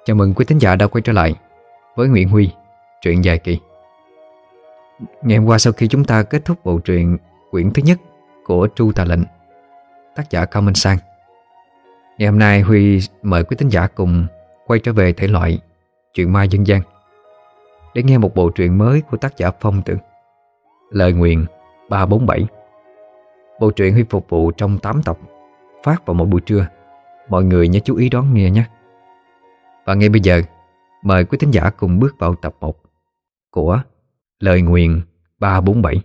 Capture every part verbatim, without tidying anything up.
Chào mừng quý thính giả đã quay trở lại với Nguyễn Huy, truyện dài kỳ. Ngày hôm qua, sau khi chúng ta kết thúc bộ truyện quyển thứ nhất của Tru Tà Lệnh, tác giả Cao Minh Sang, ngày hôm nay Huy mời quý thính giả cùng quay trở về thể loại truyện ma dân gian để nghe một bộ truyện mới của tác giả Phong Tử, Lời Nguyền ba bốn bảy. Bộ truyện Huy phục vụ trong tám tập, phát vào mỗi buổi trưa. Mọi người nhớ chú ý đón nghe nhé. Và ngay bây giờ, mời quý thính giả cùng bước vào tập một của Lời Nguyền ba bốn bảy.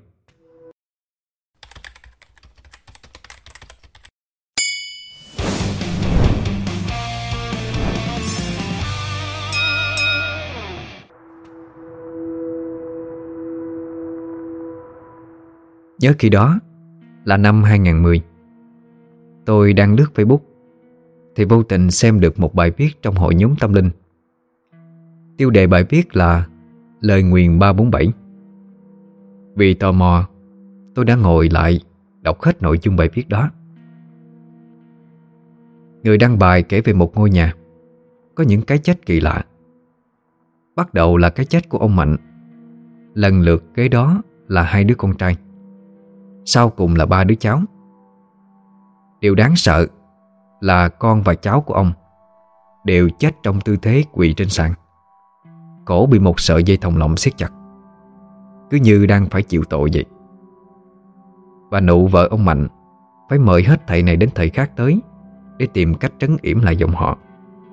Nhớ khi đó là năm hai không một không. Tôi đang lướt Facebook thì vô tình xem được một bài viết trong hội nhóm tâm linh. Tiêu đề bài viết là Lời Nguyền ba bốn bảy. Vì tò mò, tôi đã ngồi lại đọc hết nội dung bài viết đó. Người đăng bài kể về một ngôi nhà có những cái chết kỳ lạ. Bắt đầu là cái chết của ông Mạnh, lần lượt kế đó là hai đứa con trai, sau cùng là ba đứa cháu. Điều đáng sợ là con và cháu của ông đều chết trong tư thế quỳ trên sàn, cổ bị một sợi dây thòng lọng siết chặt, cứ như đang phải chịu tội vậy. Bà Nụ, vợ ông Mạnh, phải mời hết thầy này đến thầy khác tới để tìm cách trấn yểm lại dòng họ.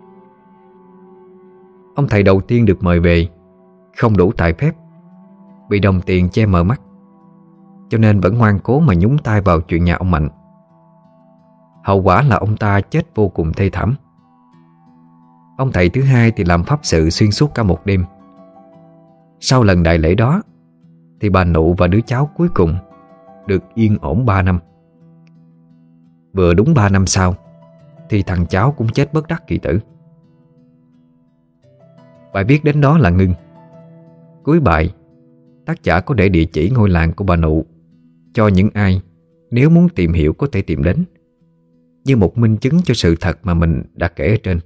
Ông thầy đầu tiên được mời về không đủ tài phép, bị đồng tiền che mờ mắt, cho nên vẫn ngoan cố mà nhúng tay vào chuyện nhà ông Mạnh. Hậu quả là ông ta chết vô cùng thê thảm. Ông thầy thứ hai thì làm pháp sự xuyên suốt cả một đêm. Sau lần đại lễ đó thì bà Nụ và đứa cháu cuối cùng được yên ổn ba năm. Vừa đúng ba năm sau thì thằng cháu cũng chết bất đắc kỳ tử. Bài viết đến đó là ngưng. Cuối bài, tác giả có để địa chỉ ngôi làng của bà Nụ cho những ai nếu muốn tìm hiểu có thể tìm đến, như một minh chứng cho sự thật mà mình đã kể ở trên.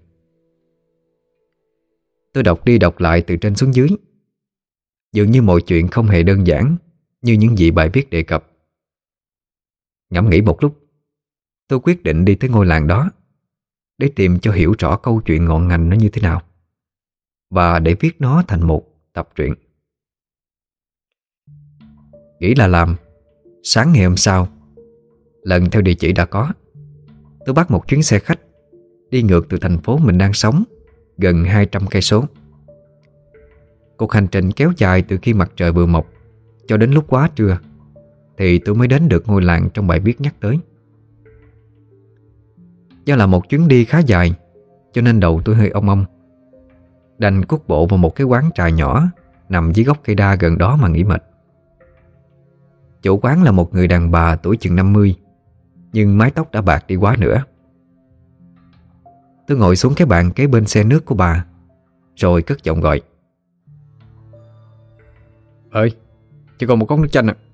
Tôi đọc đi đọc lại từ trên xuống dưới. Dường như mọi chuyện không hề đơn giản như những gì bài viết đề cập. Ngẫm nghĩ một lúc, tôi quyết định đi tới ngôi làng đó để tìm cho hiểu rõ câu chuyện ngọn ngành nó như thế nào, và để viết nó thành một tập truyện. Nghĩ là làm. Sáng ngày hôm sau, lần theo địa chỉ đã có, tôi bắt một chuyến xe khách đi ngược từ thành phố mình đang sống gần hai trăm cây số. Cuộc hành trình kéo dài từ khi mặt trời vừa mọc cho đến lúc quá trưa thì tôi mới đến được ngôi làng trong bài viết nhắc tới. Do là một chuyến đi khá dài cho nên đầu tôi hơi ong ong, đành cuốc bộ vào một cái quán trà nhỏ nằm dưới gốc cây đa gần đó mà nghỉ mệt. Chủ quán là một người đàn bà tuổi chừng năm mươi, nhưng mái tóc đã bạc đi quá nữa. Tôi ngồi xuống cái bàn kế bên xe nước của bà, rồi cất giọng gọi: "Ơi, chỉ còn một cốc nước chanh à?"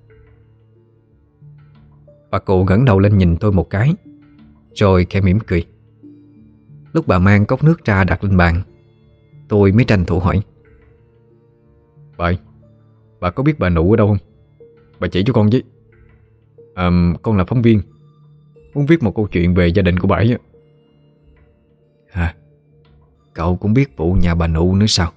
Bà cụ ngẩng đầu lên nhìn tôi một cái, rồi khẽ mỉm cười. Lúc bà mang cốc nước ra đặt lên bàn, tôi mới tranh thủ hỏi: "Bà ơi, bà có biết bà Nụ ở đâu không? Bà chỉ cho con với. À, con là phóng viên, muốn viết một câu chuyện về gia đình của bà ấy." "Hả? Cậu cũng biết vụ nhà bà Nụ nữa sao?"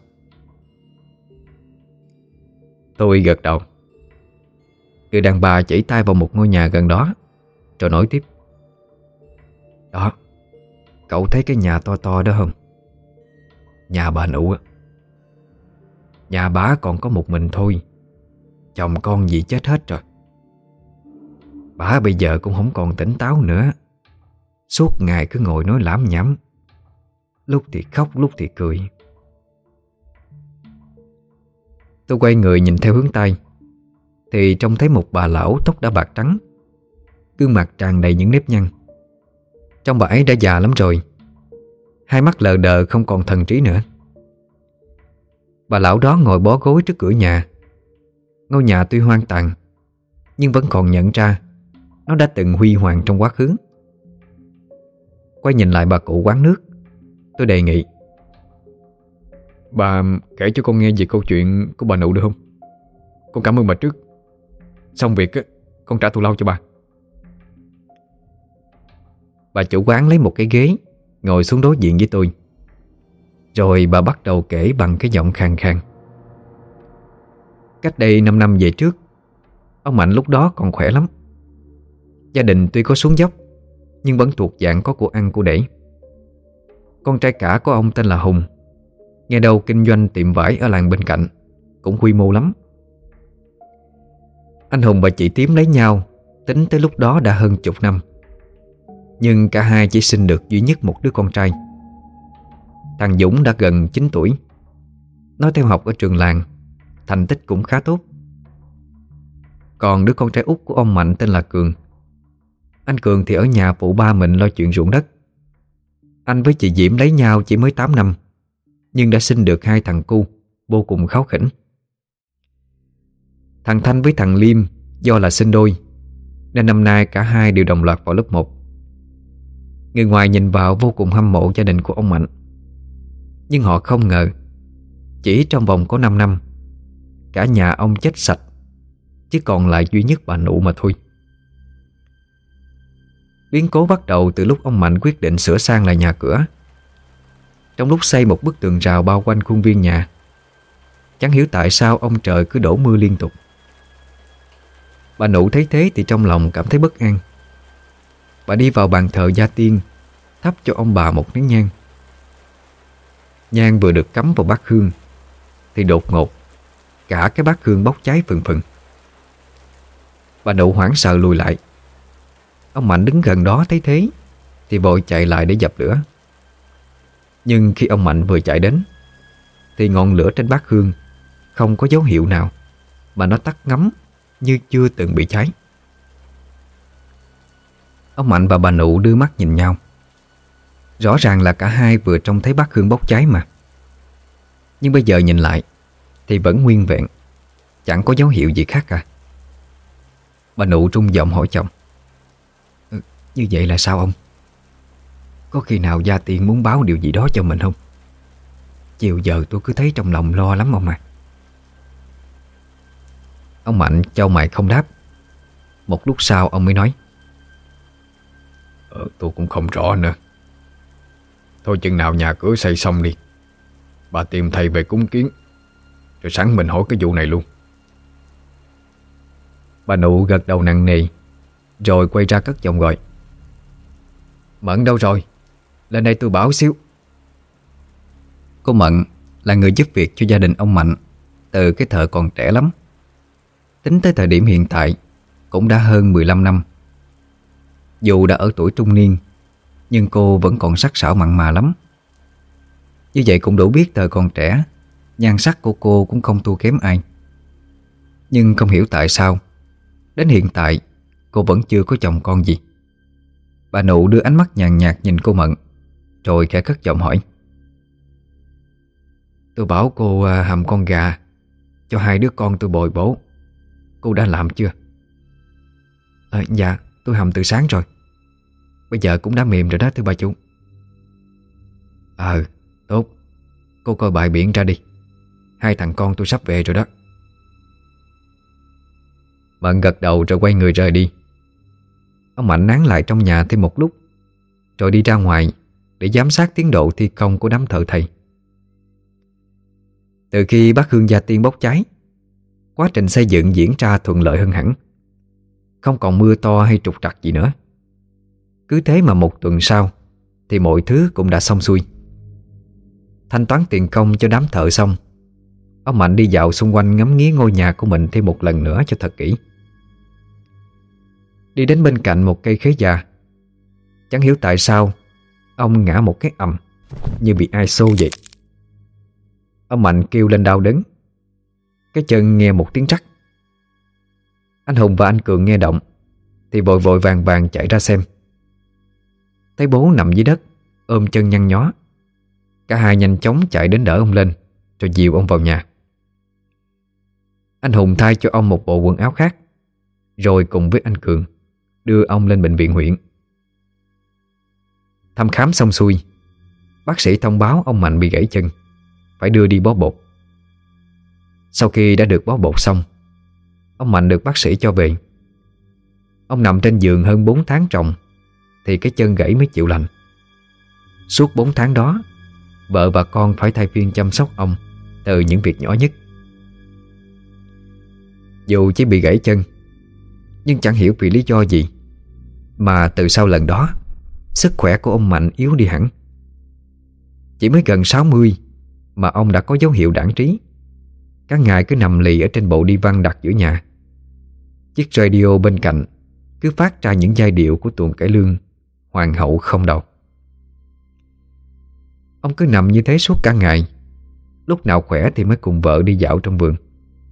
Tôi gật đầu. Người đàn bà chỉ tay vào một ngôi nhà gần đó, rồi nói tiếp: "Đó, cậu thấy cái nhà to to đó không? Nhà bà Nụ á. Nhà bà còn có một mình thôi, chồng con gì chết hết rồi. Bà bây giờ cũng không còn tỉnh táo nữa, suốt ngày cứ ngồi nói lảm nhảm, lúc thì khóc lúc thì cười." Tôi quay người nhìn theo hướng Tây thì trông thấy một bà lão tóc đã bạc trắng, gương mặt tràn đầy những nếp nhăn. Trông bà ấy đã già lắm rồi, hai mắt lờ đờ không còn thần trí nữa. Bà lão đó ngồi bó gối trước cửa nhà. Ngôi nhà tuy hoang tàn nhưng vẫn còn nhận ra nó đã từng huy hoàng trong quá khứ. Quay nhìn lại bà cụ quán nước, tôi đề nghị: Bà kể cho con nghe về câu chuyện của bà Nụ được không? Con cảm ơn bà trước. Xong việc á, con trả thù lao cho bà. Bà chủ quán lấy một cái ghế, ngồi xuống đối diện với tôi. Rồi bà bắt đầu kể bằng cái giọng khàn khàn. Cách đây năm năm về trước, ông Mạnh lúc đó còn khỏe lắm. Gia đình tuy có xuống dốc, nhưng vẫn thuộc dạng có của ăn của để. Con trai cả của ông tên là Hùng, nghe đâu kinh doanh tiệm vải ở làng bên cạnh, cũng quy mô lắm. Anh Hùng và chị Tím lấy nhau tính tới lúc đó đã hơn chục năm. Nhưng cả hai chỉ sinh được duy nhất một đứa con trai. Thằng Dũng đã gần chín tuổi, nó theo học ở trường làng, thành tích cũng khá tốt. Còn đứa con trai út của ông Mạnh tên là Cường. Anh Cường thì ở nhà phụ ba mình lo chuyện ruộng đất. Anh với chị Diễm lấy nhau chỉ mới tám năm, nhưng đã sinh được hai thằng cu vô cùng kháu khỉnh. Thằng Thanh với thằng Liêm do là sinh đôi, nên năm nay cả hai đều đồng loạt vào lớp một. Người ngoài nhìn vào vô cùng hâm mộ gia đình của ông Mạnh. Nhưng họ không ngờ, chỉ trong vòng có năm năm, cả nhà ông chết sạch, chỉ còn lại duy nhất bà Nụ mà thôi. Biến cố bắt đầu từ lúc ông Mạnh quyết định sửa sang lại nhà cửa. Trong lúc xây một bức tường rào bao quanh khuôn viên nhà, chẳng hiểu tại sao ông trời cứ đổ mưa liên tục. Bà Nụ thấy thế thì trong lòng cảm thấy bất an. Bà đi vào bàn thờ gia tiên, thắp cho ông bà một nén nhang. Nhang vừa được cắm vào bát hương thì đột ngột cả cái bát hương bốc cháy phừng phừng. Bà Nụ hoảng sợ lùi lại. Ông Mạnh đứng gần đó thấy thế thì vội chạy lại để dập lửa. Nhưng khi ông Mạnh vừa chạy đến thì ngọn lửa trên bát hương không có dấu hiệu nào, mà nó tắt ngấm như chưa từng bị cháy. Ông Mạnh và bà Nụ đưa mắt nhìn nhau. Rõ ràng là cả hai vừa trông thấy bát hương bốc cháy mà. Nhưng bây giờ nhìn lại thì vẫn nguyên vẹn, chẳng có dấu hiệu gì khác cả. Bà Nụ rung giọng hỏi chồng: ừ, Như vậy là sao ông? Có khi nào gia tiên muốn báo điều gì đó cho mình không? Chiều giờ tôi cứ thấy trong lòng lo lắm ông à. Ông Mạnh chau mày không đáp. Một lúc sau ông mới nói: ờ, Tôi cũng không rõ nữa. Thôi chừng nào nhà cửa xây xong đi, bà tìm thầy về cúng kiến, rồi sẵn mình hỏi cái vụ này luôn. Bà Nụ gật đầu nặng nề, rồi quay ra cất giọng gọi: Mận đâu rồi? Lên đây tôi bảo xíu. Cô Mận là người giúp việc cho gia đình ông Mạnh từ cái thời còn trẻ lắm. Tính tới thời điểm hiện tại cũng đã hơn mười lăm năm. Dù đã ở tuổi trung niên, nhưng cô vẫn còn sắc sảo mặn mà lắm. Như vậy cũng đủ biết thời còn trẻ, nhan sắc của cô cũng không thua kém ai. Nhưng không hiểu tại sao đến hiện tại cô vẫn chưa có chồng con gì. Bà Nụ đưa ánh mắt nhàn nhạt nhìn cô Mận, rồi khẽ cất giọng hỏi: Tôi bảo cô hầm con gà cho hai đứa con tôi bồi bổ, cô đã làm chưa? À, dạ tôi hầm từ sáng rồi. Bây giờ cũng đã mềm rồi đó thưa bà chủ. Ờ tốt, cô coi bài biển ra đi. Hai thằng con tôi sắp về rồi đó. Mận gật đầu rồi quay người rời đi. Ông Mạnh nán lại trong nhà thêm một lúc, rồi đi ra ngoài để giám sát tiến độ thi công của đám thợ thầy. Từ khi bát hương gia tiên bốc cháy, quá trình xây dựng diễn ra thuận lợi hơn hẳn. Không còn mưa to hay trục trặc gì nữa. Cứ thế mà một tuần sau thì mọi thứ cũng đã xong xuôi. Thanh toán tiền công cho đám thợ xong, ông Mạnh đi dạo xung quanh ngắm nghía ngôi nhà của mình thêm một lần nữa cho thật kỹ. Đi đến bên cạnh một cây khế già, chẳng hiểu tại sao ông ngã một cái ầm như bị ai xô vậy. Ông Mạnh kêu lên đau đớn. Cái chân nghe một tiếng rắc. Anh Hùng và anh Cường nghe động thì vội vội vàng vàng chạy ra xem. Thấy bố nằm dưới đất ôm chân nhăn nhó. Cả hai nhanh chóng chạy đến đỡ ông lên, rồi dìu ông vào nhà. Anh Hùng thay cho ông một bộ quần áo khác, rồi cùng với anh Cường đưa ông lên bệnh viện huyện. Thăm khám xong xuôi, bác sĩ thông báo ông Mạnh bị gãy chân, phải đưa đi bó bột. Sau khi đã được bó bột xong, ông Mạnh được bác sĩ cho về. Ông nằm trên giường hơn bốn tháng trồng thì cái chân gãy mới chịu lành. Suốt bốn tháng đó, vợ và con phải thay phiên chăm sóc ông từ những việc nhỏ nhất. Dù chỉ bị gãy chân, nhưng chẳng hiểu vì lý do gì mà từ sau lần đó, sức khỏe của ông Mạnh yếu đi hẳn. Chỉ mới gần sáu mươi mà ông đã có dấu hiệu đãng trí. Các ngày cứ nằm lì ở trên bộ đi văn đặt giữa nhà. Chiếc radio bên cạnh cứ phát ra những giai điệu của tuồng cải lương Hoàng hậu không đầu. Ông cứ nằm như thế suốt cả ngày. Lúc nào khỏe thì mới cùng vợ đi dạo trong vườn.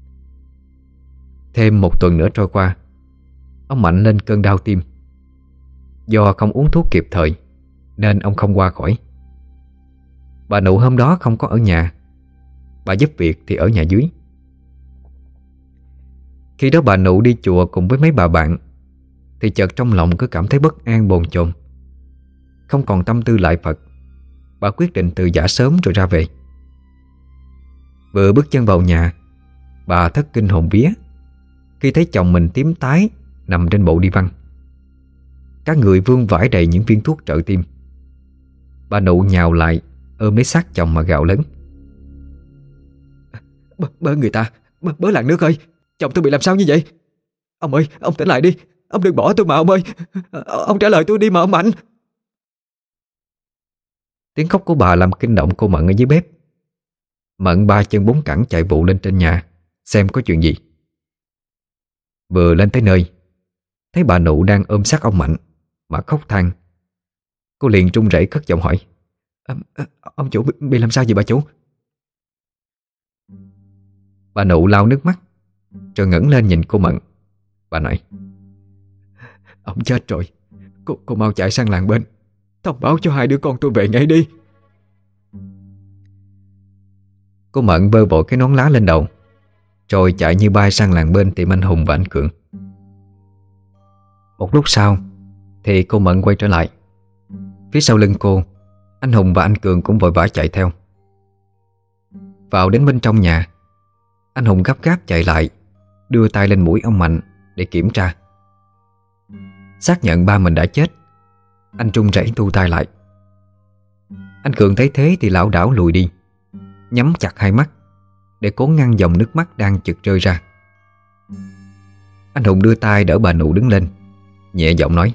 Thêm một tuần nữa trôi qua, ông Mạnh lên cơn đau tim. Do không uống thuốc kịp thời nên ông không qua khỏi. Bà Nụ hôm đó không có ở nhà. Bà giúp việc thì ở nhà dưới. Khi đó bà Nụ đi chùa cùng với mấy bà bạn thì chợt trong lòng cứ cảm thấy bất an bồn chồn. Không còn tâm tư lại Phật, bà quyết định từ giã sớm rồi ra về. Vừa bước chân vào nhà, bà thất kinh hồn vía khi thấy chồng mình tím tái nằm trên bộ đi văn. Các người vương vãi đầy những viên thuốc trợ tim. Bà Nụ nhào lại ôm lấy xác chồng mà gào lớn: Bớ, bớ người ta, bớ, bớ làng nước ơi, chồng tôi bị làm sao như vậy? Ông ơi, ông tỉnh lại đi, ông đừng bỏ tôi mà ông ơi. Ông trả lời tôi đi mà ông Mạnh. Tiếng khóc của bà làm kinh động cô Mận ở dưới bếp. Mận ba chân bốn cẳng chạy vụ lên trên nhà xem có chuyện gì. Vừa lên tới nơi, thấy bà Nụ đang ôm xác ông Mạnh mà khóc than. Cô liền run rẩy cất giọng hỏi: à, à, Ông chủ bị, bị làm sao vậy bà chủ? Bà Nụ lau nước mắt rồi ngẩng lên nhìn cô Mận. Bà nói: Ông chết rồi. Cô, cô mau chạy sang làng bên, thông báo cho hai đứa con tôi về ngay đi. Cô Mận vơ vội cái nón lá lên đầu rồi chạy như bay sang làng bên tìm anh Hùng và anh Cường. Một lúc sau thì cô Mận quay trở lại. Phía sau lưng cô, anh Hùng và anh Cường cũng vội vã chạy theo. Vào đến bên trong nhà, anh Hùng gấp gáp chạy lại, đưa tay lên mũi ông Mạnh để kiểm tra. Xác nhận ba mình đã chết, anh run rẩy thu tay lại. Anh Cường thấy thế thì lảo đảo lùi đi, nhắm chặt hai mắt để cố ngăn dòng nước mắt đang chực rơi ra. Anh Hùng đưa tay đỡ bà Nụ đứng lên, nhẹ giọng nói: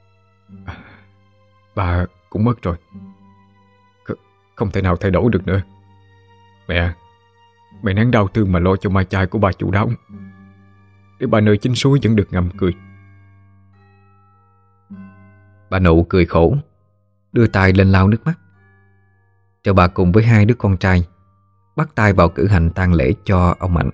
Bà cũng mất rồi, Kh Không thể nào thay đổi được nữa. Mẹ Mẹ nén đau thương mà lo cho mai chai của bà chủ đáo, để bà nơi chính suối vẫn được ngậm cười. Bà Nụ cười khổ, đưa tay lên lau nước mắt. Rồi bà cùng với hai đứa con trai bắt tay vào cử hành tang lễ cho ông Mạnh.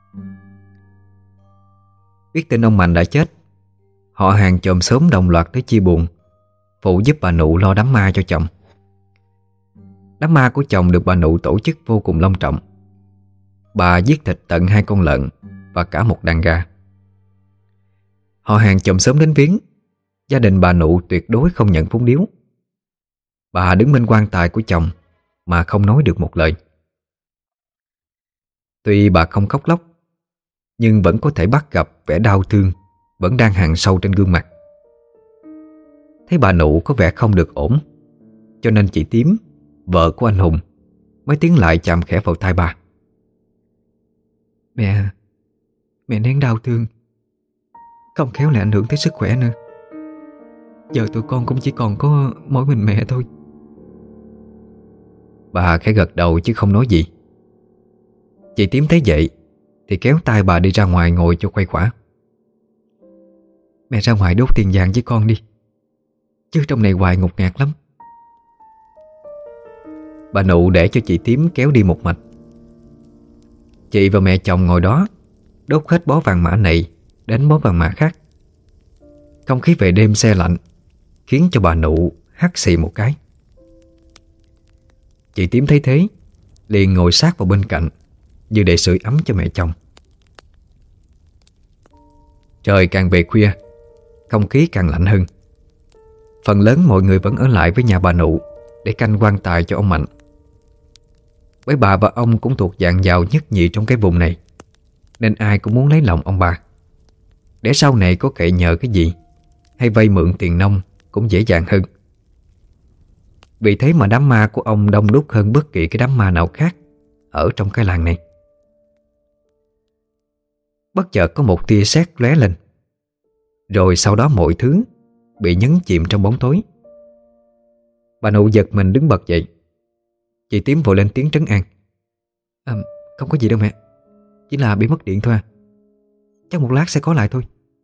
Biết tin ông Mạnh đã chết, họ hàng chòm xóm đồng loạt tới chia buồn, phụ giúp bà Nụ lo đám ma cho chồng. Đám ma của chồng được bà Nụ tổ chức vô cùng long trọng. Bà giết thịt tận hai con lợn và cả một đàn gà. Họ hàng chòm xóm đến viếng, gia đình bà Nụ tuyệt đối không nhận phúng điếu. Bà đứng bên quan tài của chồng mà không nói được một lời. Tuy bà không khóc lóc, nhưng vẫn có thể bắt gặp vẻ đau thương vẫn đang hằn sâu trên gương mặt. Thấy bà Nụ có vẻ không được ổn, cho nên chị Tím, vợ của anh Hùng, mới tiến lại chạm khẽ vào tai bà. Mẹ, mẹ nén đau thương, không khéo lại ảnh hưởng tới sức khỏe nữa. Giờ tụi con cũng chỉ còn có mỗi mình mẹ thôi. Bà khẽ gật đầu chứ không nói gì. Chị Tím thấy vậy thì kéo tay bà đi ra ngoài ngồi cho khuây khỏa. Mẹ ra ngoài đốt tiền vàng với con đi, chứ trong này hoài ngột ngạt lắm. Bà Nụ để cho chị Tím kéo đi một mạch. Chị và mẹ chồng ngồi đó đốt hết bó vàng mã này đến bó vàng mã khác. Không khí về đêm se lạnh khiến cho bà Nụ hắt xì một cái. Chị Tím thấy thế liền ngồi sát vào bên cạnh như để sưởi ấm cho mẹ chồng. Trời càng về khuya, không khí càng lạnh hơn. Phần lớn mọi người vẫn ở lại với nhà bà Nụ để canh quan tài cho ông Mạnh. Bởi bà và ông cũng thuộc dạng giàu nhất nhì trong cái vùng này, nên ai cũng muốn lấy lòng ông bà, để sau này có cậy nhờ cái gì hay vay mượn tiền nông cũng dễ dàng hơn. Vì thế mà đám ma của ông đông đúc hơn bất kỳ cái đám ma nào khác ở trong cái làng này. Bất chợt có một tia sét lóe lên, rồi sau đó mọi thứ bị nhấn chìm trong bóng tối. Bà Nụ giật mình đứng bật dậy. Chị Tím vội lên tiếng trấn an. À, không có gì đâu mẹ, chỉ là bị mất điện thôi à. Chắc một lát sẽ có lại thôi.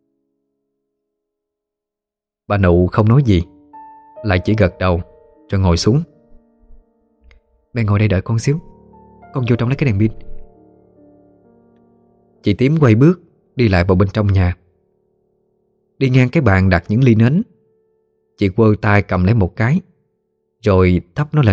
Bà Nụ không nói gì, lại chỉ gật đầu rồi ngồi xuống. Mẹ ngồi đây đợi con xíu, con vô trong lấy cái đèn pin. Chị Tím quay bước đi lại vào bên trong nhà. Đi ngang cái bàn đặt những ly nến, chị quơ tay cầm lấy một cái, rồi thắp nó lên.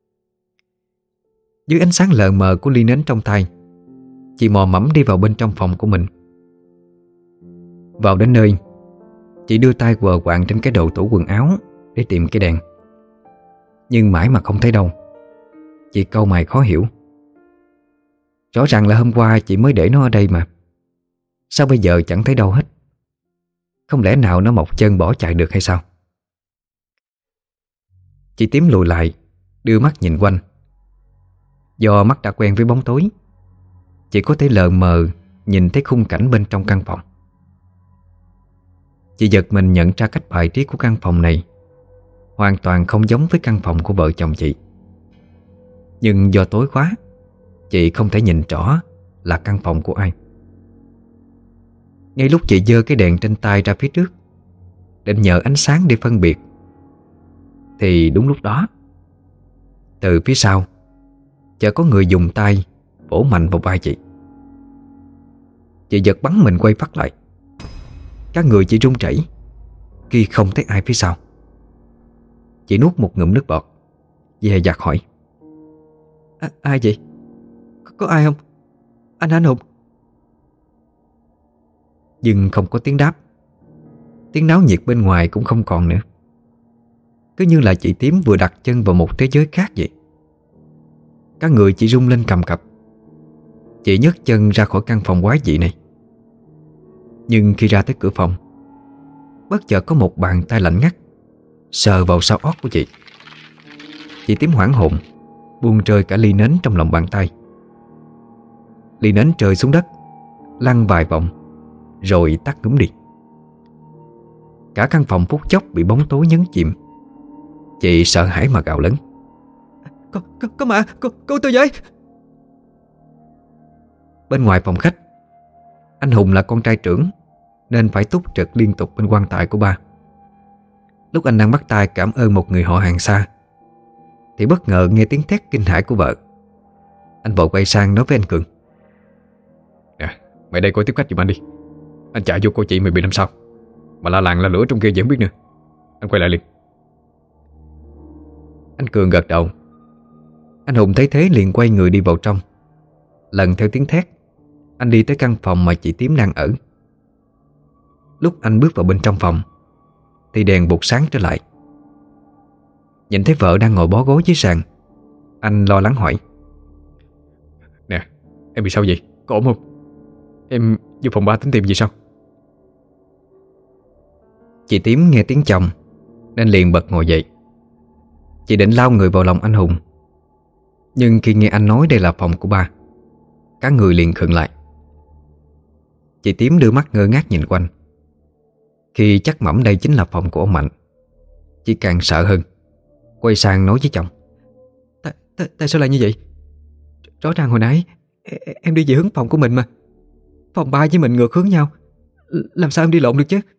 Dưới ánh sáng lờ mờ của ly nến trong tay, chị mò mẫm đi vào bên trong phòng của mình. Vào đến nơi, chị đưa tay quờ quạng trên cái đầu tủ quần áo để tìm cái đèn. Nhưng mãi mà không thấy đâu. Chị cau mày khó hiểu. Rõ ràng là hôm qua chị mới để nó ở đây mà, sao bây giờ chẳng thấy đâu hết? Không lẽ nào nó mọc chân bỏ chạy được hay sao? Chị Tím lùi lại, đưa mắt nhìn quanh. Do mắt đã quen với bóng tối, chị có thể lờ mờ nhìn thấy khung cảnh bên trong căn phòng. Chị giật mình nhận ra cách bài trí của căn phòng này hoàn toàn không giống với căn phòng của vợ chồng chị. Nhưng do tối quá, chị không thể nhìn rõ là căn phòng của ai. Ngay lúc chị giơ cái đèn trên tay ra phía trước, định nhờ ánh sáng để phân biệt, thì đúng lúc đó, từ phía sau chợt có người dùng tay vỗ mạnh vào vai chị. Chị giật bắn mình quay phát lại. Các người chị run rẩy khi không thấy ai phía sau. Chị nuốt một ngụm nước bọt, dè dặt hỏi. À, ai vậy? Có, có ai không? Anh Anh Hùng. Nhưng không có tiếng đáp. Tiếng náo nhiệt bên ngoài cũng không còn nữa. Cứ như là chị Tím vừa đặt chân vào một thế giới khác vậy. Các người chỉ rung lên cầm cập. Chị nhấc chân ra khỏi căn phòng quái dị này. Nhưng khi ra tới cửa phòng, bất chợt có một bàn tay lạnh ngắt sờ vào sau ót của chị. Chị Tím hoảng hồn, buông rơi cả ly nến trong lòng bàn tay. Ly nến rơi xuống đất, lăn vài vòng, rồi tắt ngúm đi. Cả căn phòng phút chốc bị bóng tối nhấn chìm. Chị sợ hãi mà gào lớn. Có, có, có mà, cô, cô tôi với. Bên ngoài phòng khách, anh Hùng là con trai trưởng nên phải túc trực liên tục bên quan tài của ba. Lúc anh đang bắt tay cảm ơn một người họ hàng xa, thì bất ngờ nghe tiếng thét kinh hãi của vợ. Anh vội quay sang nói với anh Cường. Nè, mày đây coi tiếp khách giùm anh đi. Anh chạy vô cô chị mày bị làm sao, mà la làng la lửa trong kia vẫn biết nữa. Anh quay lại liền. Anh Cường gật đầu. Anh Hùng thấy thế liền quay người đi vào trong. Lần theo tiếng thét, anh đi tới căn phòng mà chị Tím đang ở. Lúc anh bước vào bên trong phòng thì đèn bụt sáng trở lại. Nhìn thấy vợ đang ngồi bó gối dưới sàn, anh lo lắng hỏi. Nè, em bị sao vậy? Có ổn không? Em vô phòng ba tính tìm gì sao? Chị Tím nghe tiếng chồng nên liền bật ngồi dậy. Chị định lao người vào lòng anh Hùng, nhưng khi nghe anh nói đây là phòng của ba, cả người liền khựng lại. Chị Tím đưa mắt ngơ ngác nhìn quanh. Khi chắc mẩm đây chính là phòng của ông Mạnh, chị càng sợ hơn, quay sang nói với chồng. Tại, tại, tại sao lại như vậy? Rõ ràng hồi nãy em đi về hướng phòng của mình mà. Phòng ba với mình ngược hướng nhau, làm sao em đi lộn được chứ?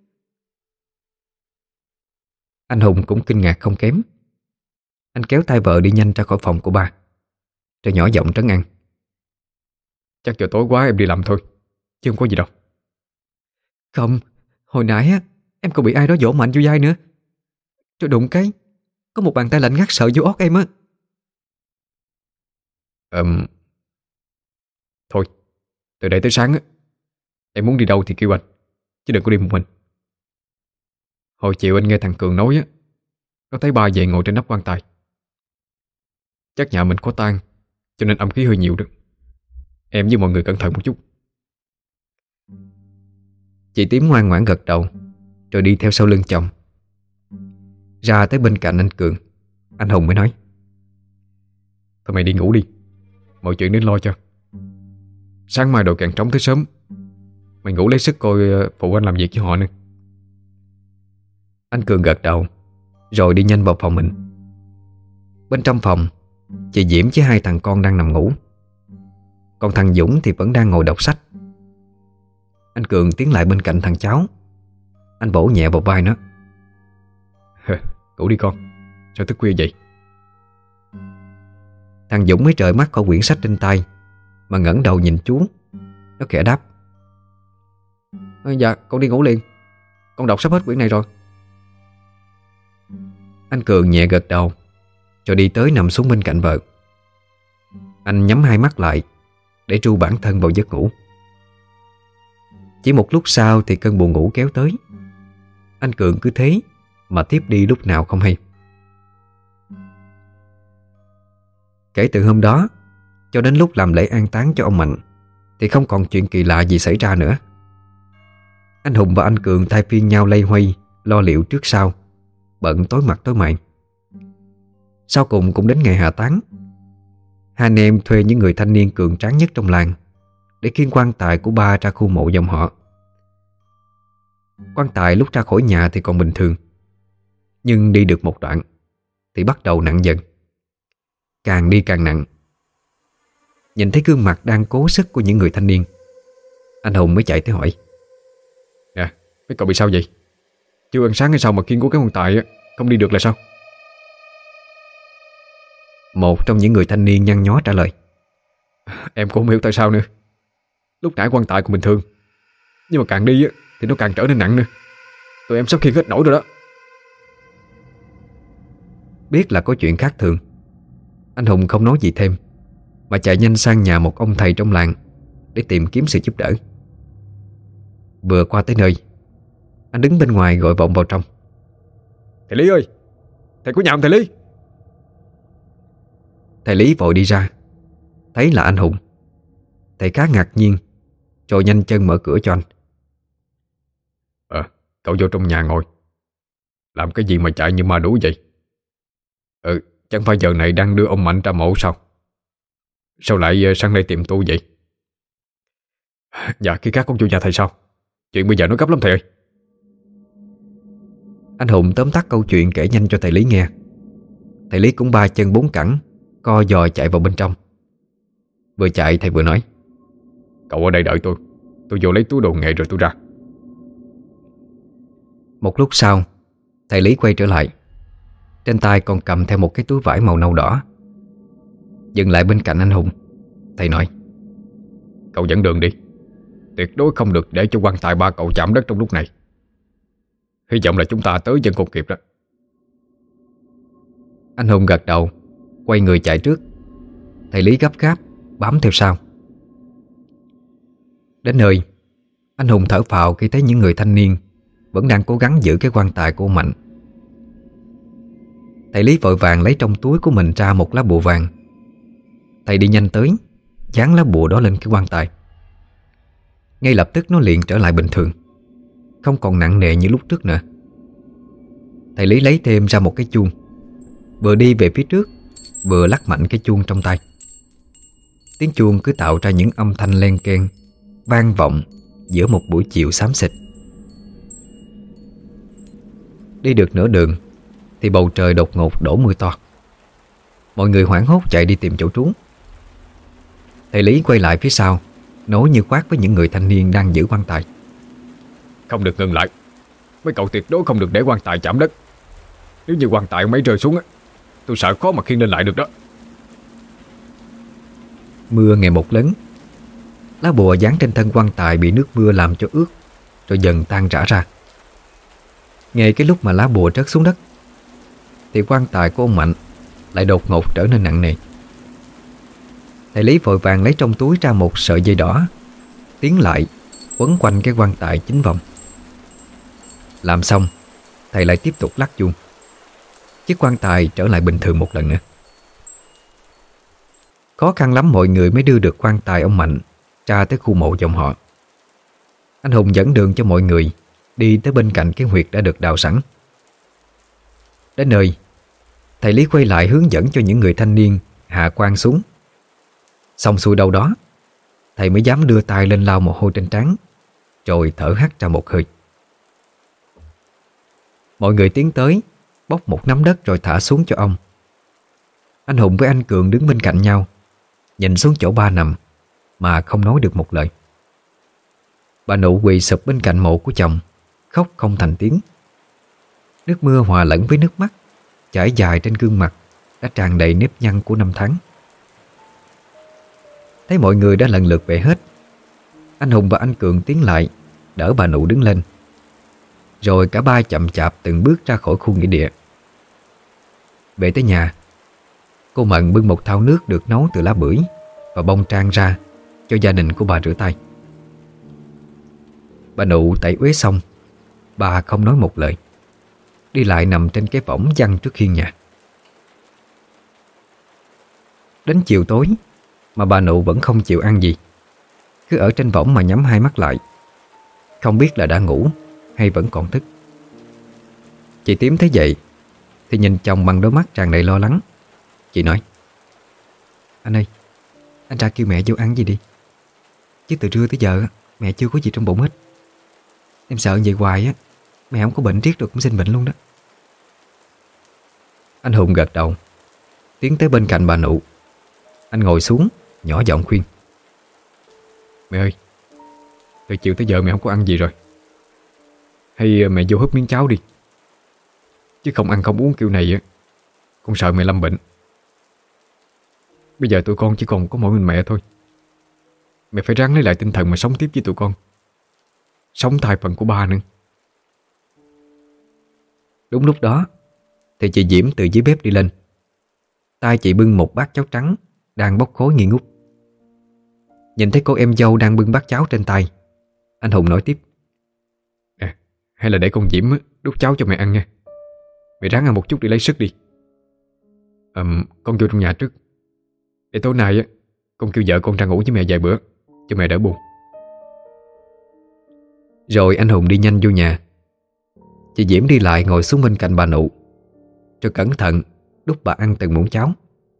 Anh Hùng cũng kinh ngạc không kém. Anh kéo tay vợ đi nhanh ra khỏi phòng của ba, rồi nhỏ giọng trấn an. Chắc giờ tối quá em đi làm thôi, chứ không có gì đâu. Không, hồi nãy á em còn bị ai đó vỗ mạnh vô vai nữa. Rồi đụng cái có một bàn tay lạnh ngắt sợ vô ót em á. Ừm Thôi, từ đây tới sáng á, em muốn đi đâu thì kêu anh, chứ đừng có đi một mình. Hồi chiều anh nghe thằng Cường nói á, nó thấy ba về ngồi trên nắp quan tài. Chắc nhà mình có tang, cho nên âm khí hơi nhiều đó. Em với mọi người cẩn thận một chút. Chị Tím ngoan ngoãn gật đầu, rồi đi theo sau lưng chồng. Ra tới bên cạnh anh Cường, anh Hùng mới nói: Thôi mày đi ngủ đi, mọi chuyện đến lo cho. Sáng mai đội càng trống tới sớm, mày ngủ lấy sức coi phụ anh làm việc với họ nữa. Anh Cường gật đầu, rồi đi nhanh vào phòng mình. Bên trong phòng, chị Diễm với hai thằng con đang nằm ngủ, còn thằng Dũng thì vẫn đang ngồi đọc sách. Anh Cường tiến lại bên cạnh thằng cháu. Anh vỗ nhẹ vào vai nó: Ngủ đi con, sao thức khuya vậy? Thằng Dũng mới rời mắt khỏi quyển sách trên tay mà ngẩng đầu nhìn chú. Nó khẽ đáp: à, Dạ con đi ngủ liền, con đọc sắp hết quyển này rồi. Anh Cường nhẹ gật đầu, rồi đi tới nằm xuống bên cạnh vợ. Anh nhắm hai mắt lại để tru bản thân vào giấc ngủ. Chỉ một lúc sau thì cơn buồn ngủ kéo tới. Anh Cường cứ thế mà tiếp đi lúc nào không hay. Kể từ hôm đó cho đến lúc làm lễ an táng cho ông Mạnh thì không còn chuyện kỳ lạ gì xảy ra nữa. Anh Hùng và anh Cường thay phiên nhau loay hoay lo liệu trước sau, bận tối mặt tối mày. Sau cùng cũng đến ngày hạ táng. Hai anh em thuê những người thanh niên cường tráng nhất trong làng để khiêng quan tài của ba ra khu mộ dòng họ. Quan tài lúc ra khỏi nhà thì còn bình thường, nhưng đi được một đoạn thì bắt đầu nặng dần, càng đi càng nặng. Nhìn thấy gương mặt đang cố sức của những người thanh niên, anh Hùng mới chạy tới hỏi: Nè, mấy cậu bị sao vậy? Chưa ăn sáng hay sao mà khiêng cố cái quan tài không đi được là sao? Một trong những người thanh niên nhăn nhó trả lời: Em cũng không hiểu tại sao nữa. Lúc nãy quan tài cũng bình thường, nhưng mà càng đi thì nó càng trở nên nặng nữa. Tụi em sắp khiêng hết nổi rồi đó. Biết là có chuyện khác thường, anh Hùng không nói gì thêm mà chạy nhanh sang nhà một ông thầy trong làng để tìm kiếm sự giúp đỡ. Vừa qua tới nơi, anh đứng bên ngoài gọi vọng vào trong: Thầy Lý ơi! Thầy của nhà ông thầy Lý! Thầy Lý vội đi ra, thấy là anh Hùng. Thầy khá ngạc nhiên, rồi nhanh chân mở cửa cho anh. Ờ, cậu vô trong nhà ngồi. Làm cái gì mà chạy như ma đuổi vậy? Ừ, chẳng phải giờ này đang đưa ông Mạnh ra mộ sao? Sao lại sang đây tìm tôi vậy? Dạ, khi các con vô nhà thầy sao? Chuyện bây giờ nó gấp lắm thầy ơi. Anh Hùng tóm tắt câu chuyện kể nhanh cho thầy Lý nghe. Thầy Lý cũng ba chân bốn cẳng, co giò chạy vào bên trong. Vừa chạy thầy vừa nói: Cậu ở đây đợi tôi, tôi vô lấy túi đồ nghề rồi tôi ra. Một lúc sau, thầy Lý quay trở lại. Trên tay còn cầm theo một cái túi vải màu nâu đỏ. Dừng lại bên cạnh anh Hùng, thầy nói: Cậu dẫn đường đi. Tuyệt đối không được để cho quan tài ba cậu chạm đất trong lúc này. Hy vọng là chúng ta tới vẫn còn kịp đó. Anh Hùng gật đầu, quay người chạy trước. Thầy Lý gấp gáp bám theo sau. Đến nơi, anh Hùng thở phào khi thấy những người thanh niên vẫn đang cố gắng giữ cái quan tài của ông Mạnh. Thầy Lý vội vàng lấy trong túi của mình ra một lá bùa vàng. Thầy đi nhanh tới, dán lá bùa đó lên cái quan tài. Ngay lập tức nó liền trở lại bình thường, không còn nặng nề như lúc trước nữa. Thầy Lý lấy thêm ra một cái chuông, vừa đi về phía trước vừa lắc mạnh cái chuông trong tay. Tiếng chuông cứ tạo ra những âm thanh len keng vang vọng giữa một buổi chiều xám xịt. Đi được nửa đường thì bầu trời đột ngột đổ mưa to. Mọi người hoảng hốt chạy đi tìm chỗ trú. Thầy Lý quay lại phía sau, nói như quát với những người thanh niên đang giữ quan tài: Không được ngừng lại. Mấy cậu tuyệt đối không được để quan tài chạm đất. Nếu như quan tài mấy rơi xuống á, tôi sợ khó mà khiêng lên lại được đó. Mưa ngày một lớn. Lá bùa dán trên thân quan tài bị nước mưa làm cho ướt, rồi dần tan rã ra. Ngay cái lúc mà lá bùa rớt xuống đất thì quan tài của ông Mạnh lại đột ngột trở nên nặng nề. Thầy Lý vội vàng lấy trong túi ra một sợi dây đỏ, tiến lại quấn quanh cái quan tài chín vòng. Làm xong, thầy lại tiếp tục lắc chuông. Chiếc quan tài trở lại bình thường một lần nữa. Khó khăn lắm mọi người mới đưa được quan tài ông Mạnh ra tới khu mộ dòng họ. Anh Hùng dẫn đường cho mọi người đi tới bên cạnh cái huyệt đã được đào sẵn. Đến nơi, thầy Lý quay lại hướng dẫn cho những người thanh niên hạ quan xuống. Xong xuôi đâu đó, thầy mới dám đưa tay lên lau mồ hôi trên trán, rồi thở hắt ra một hơi. Mọi người tiến tới, bóc một nắm đất rồi thả xuống cho ông. Anh Hùng với anh Cường đứng bên cạnh nhau, nhìn xuống chỗ ba nằm mà không nói được một lời. Bà Nụ quỳ sụp bên cạnh mộ của chồng, khóc không thành tiếng. Nước mưa hòa lẫn với nước mắt chảy dài trên gương mặt đã tràn đầy nếp nhăn của năm tháng. Thấy mọi người đã lần lượt về hết, anh Hùng và anh Cường tiến lại đỡ bà Nụ đứng lên. Rồi cả ba chậm chạp từng bước ra khỏi khu nghĩa địa. Về tới nhà, cô Mận bưng một thau nước được nấu từ lá bưởi và bông trang ra cho gia đình của bà rửa tay. Bà Nụ tẩy uế xong, bà không nói một lời, đi lại nằm trên cái võng giăng trước hiên nhà. Đến chiều tối mà bà Nụ vẫn không chịu ăn gì, cứ ở trên võng mà nhắm hai mắt lại, không biết là đã ngủ hay vẫn còn thức. Chị Tím thấy vậy thì nhìn chồng bằng đôi mắt tràn đầy lo lắng. Chị nói: "Anh ơi, anh ra kêu mẹ vô ăn gì đi, chứ từ trưa tới giờ mẹ chưa có gì trong bụng hết. Em sợ vậy hoài á, mẹ không có bệnh riết được cũng sinh bệnh luôn đó." Anh Hùng gật đầu, tiến tới bên cạnh bà Nụ. Anh ngồi xuống, nhỏ giọng khuyên: "Mẹ ơi, từ chiều tới giờ mẹ không có ăn gì rồi. Hay mẹ vô húp miếng cháo đi, chứ không ăn không uống kiểu này á, con sợ mẹ lâm bệnh. Bây giờ tụi con chỉ còn có mỗi mình mẹ thôi. Mẹ phải ráng lấy lại tinh thần mà sống tiếp với tụi con, sống thay phần của ba nữa." Đúng lúc đó thì chị Diễm từ dưới bếp đi lên. Tay chị bưng một bát cháo trắng đang bốc khói nghi ngút. Nhìn thấy cô em dâu đang bưng bát cháo trên tay, anh Hùng nói tiếp: "À, hay là để con Diễm đút cháo cho mẹ ăn nha. Mẹ ráng ăn một chút để lấy sức đi. à, Con vô trong nhà trước, để tối nay á con kêu vợ con ra ngủ với mẹ vài bữa cho mẹ đỡ buồn." Rồi anh Hùng đi nhanh vô nhà. Chị Diễm đi lại ngồi xuống bên cạnh bà Nụ, rồi cẩn thận đút bà ăn từng muỗng cháo.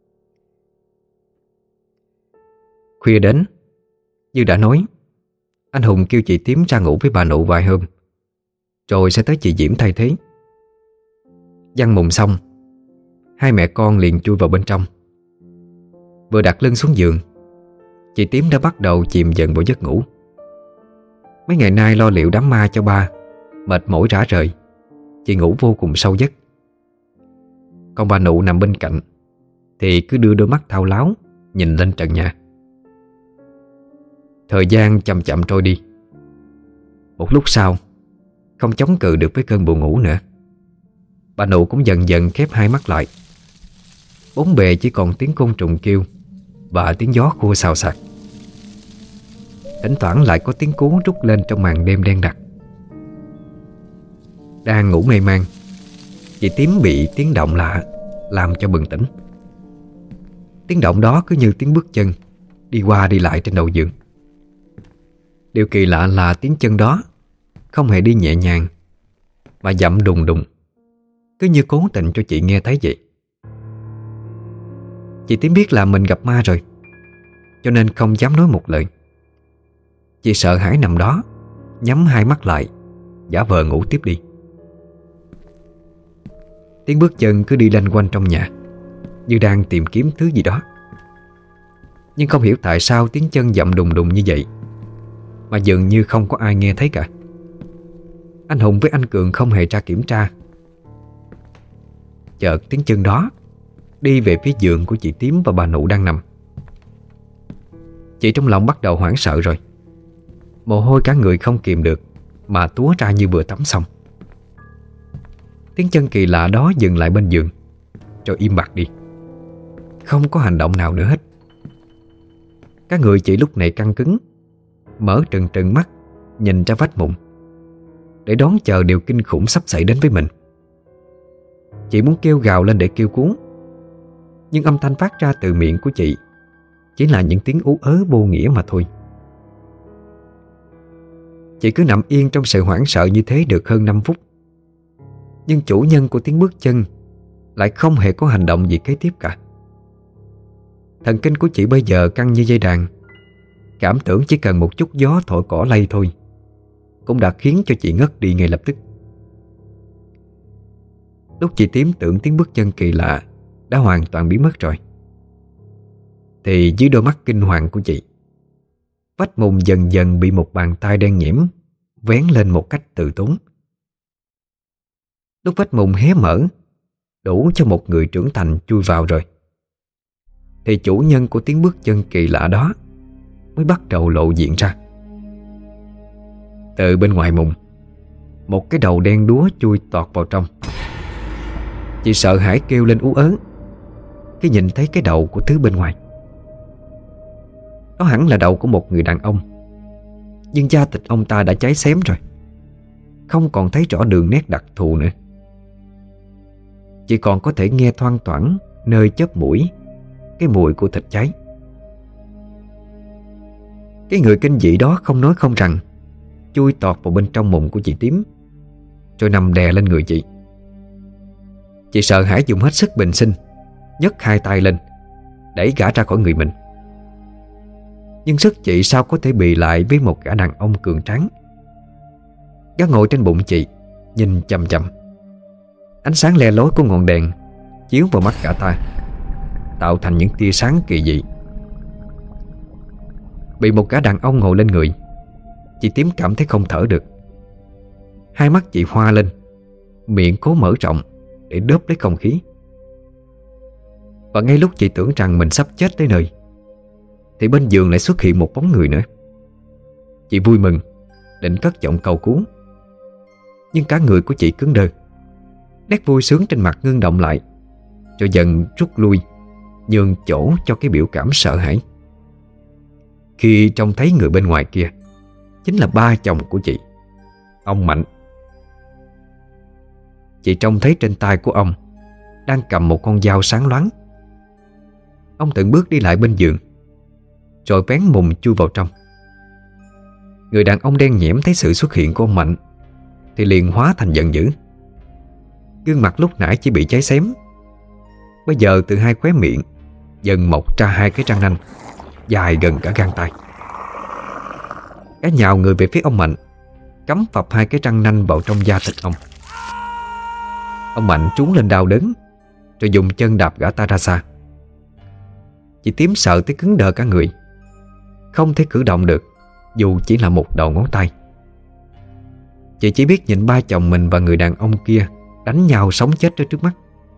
Khuya đến, như đã nói, anh Hùng kêu chị Tím ra ngủ với bà Nụ vài hôm, rồi sẽ tới chị Diễm thay thế. Giăng mùng xong, hai mẹ con liền chui vào bên trong. Vừa đặt lưng xuống giường, chị Tím đã bắt đầu chìm dần vào giấc ngủ. Mấy ngày nay lo liệu đám ma cho ba, mệt mỏi rã rời, chị ngủ vô cùng sâu giấc. Còn bà Nụ nằm bên cạnh thì cứ đưa đôi mắt thao láo nhìn lên trần nhà. Thời gian chậm chậm trôi đi. Một lúc sau, không chống cự được với cơn buồn ngủ nữa, bà Nụ cũng dần dần khép hai mắt lại. Bốn bề chỉ còn tiếng côn trùng kêu và tiếng gió khua xào xạc. Thỉnh thoảng lại có tiếng cú rút lên trong màn đêm đen đặc. Đang ngủ mê man, chị Tím bị tiếng động lạ làm cho bừng tỉnh. Tiếng động đó cứ như tiếng bước chân đi qua đi lại trên đầu giường. Điều kỳ lạ là tiếng chân đó không hề đi nhẹ nhàng, mà dậm đùng đùng, cứ như cố tình cho chị nghe thấy vậy. Chị Tím biết là mình gặp ma rồi, cho nên không dám nói một lời. Chị sợ hãi nằm đó, nhắm hai mắt lại, giả vờ ngủ tiếp đi. Tiếng bước chân cứ đi lanh quanh trong nhà, như đang tìm kiếm thứ gì đó. Nhưng không hiểu tại sao tiếng chân dậm đùng đùng như vậy mà dường như không có ai nghe thấy cả. Anh Hùng với anh Cường không hề ra kiểm tra. Chợt tiếng chân đó đi về phía giường của chị Tím và bà Nụ đang nằm. Chị trong lòng bắt đầu hoảng sợ rồi. Mồ hôi cả người không kìm được mà túa ra như vừa tắm xong. Tiếng chân kỳ lạ đó dừng lại bên giường, rồi im bặt đi, không có hành động nào nữa hết. Các người chị lúc này căng cứng, mở trừng trừng mắt nhìn ra vách mụn để đón chờ điều kinh khủng sắp xảy đến với mình. Chị muốn kêu gào lên để kêu cứu, nhưng âm thanh phát ra từ miệng của chị chỉ là những tiếng ú ớ vô nghĩa mà thôi. Chị cứ nằm yên trong sự hoảng sợ như thế được hơn năm phút. Nhưng chủ nhân của tiếng bước chân lại không hề có hành động gì kế tiếp cả. Thần kinh của chị bây giờ căng như dây đàn. Cảm tưởng chỉ cần một chút gió thổi cỏ lay thôi cũng đã khiến cho chị ngất đi ngay lập tức. Lúc chị Tím tưởng tiếng bước chân kỳ lạ đã hoàn toàn biến mất rồi, thì dưới đôi mắt kinh hoàng của chị, vách mùng dần dần bị một bàn tay đen nhẽm vén lên một cách từ tốn. Lúc vách mùng hé mở đủ cho một người trưởng thành chui vào rồi, thì chủ nhân của tiếng bước chân kỳ lạ đó mới bắt đầu lộ diện ra. Từ bên ngoài mùng, một cái đầu đen đúa chui tọt vào trong. Chị sợ hãi kêu lên ú ớ khi nhìn thấy cái đầu của thứ bên ngoài. Đó hẳn là đầu của một người đàn ông, nhưng da thịt ông ta đã cháy xém rồi, không còn thấy rõ đường nét đặc thù nữa. Chỉ còn có thể nghe thoang thoảng nơi chóp mũi cái mùi của thịt cháy. Cái người kinh dị đó không nói không rằng chui tọt vào bên trong mùng của chị Tím, rồi nằm đè lên người chị. Chị sợ hãi dùng hết sức bình sinh, nhấc hai tay lên đẩy gã ra khỏi người mình. Nhưng sức chị sao có thể bì lại với một gã đàn ông cường tráng. Gã ngồi trên bụng chị, nhìn chằm chằm. Ánh sáng le lói của ngọn đèn chiếu vào mắt gã ta, tạo thành những tia sáng kỳ dị. Bị một gã đàn ông ngồi lên người, chị Tím cảm thấy không thở được. Hai mắt chị hoa lên, miệng cố mở rộng để đớp lấy không khí. Và ngay lúc chị tưởng rằng mình sắp chết tới nơi, thì bên giường lại xuất hiện một bóng người nữa. Chị vui mừng, định cất giọng cầu cứu, nhưng cả người của chị cứng đơ. Nét vui sướng trên mặt ngưng động lại, rồi dần rút lui, nhường chỗ cho cái biểu cảm sợ hãi, khi trông thấy người bên ngoài kia chính là ba chồng của chị, ông Mạnh. Chị trông thấy trên tay của ông đang cầm một con dao sáng loáng. Ông từng bước đi lại bên giường, rồi vén mùng chui vào trong. Người đàn ông đen nhẽm thấy sự xuất hiện của ông Mạnh thì liền hóa thành giận dữ. Gương mặt lúc nãy chỉ bị cháy xém, bây giờ từ hai khóe miệng dần mọc ra hai cái răng nanh dài gần cả gang tay. Gã nhào người về phía ông Mạnh, cắm phập hai cái răng nanh vào trong da thịt ông. Ông Mạnh trú lên đau đớn, rồi dùng chân đạp gã ta ra xa. Chị Tím sợ tới cứng đờ cả người, không thể cử động được dù chỉ là một đầu ngón tay. Chị chỉ biết nhìn ba chồng mình và người đàn ông kia đánh nhau sống chết ở trước mắt.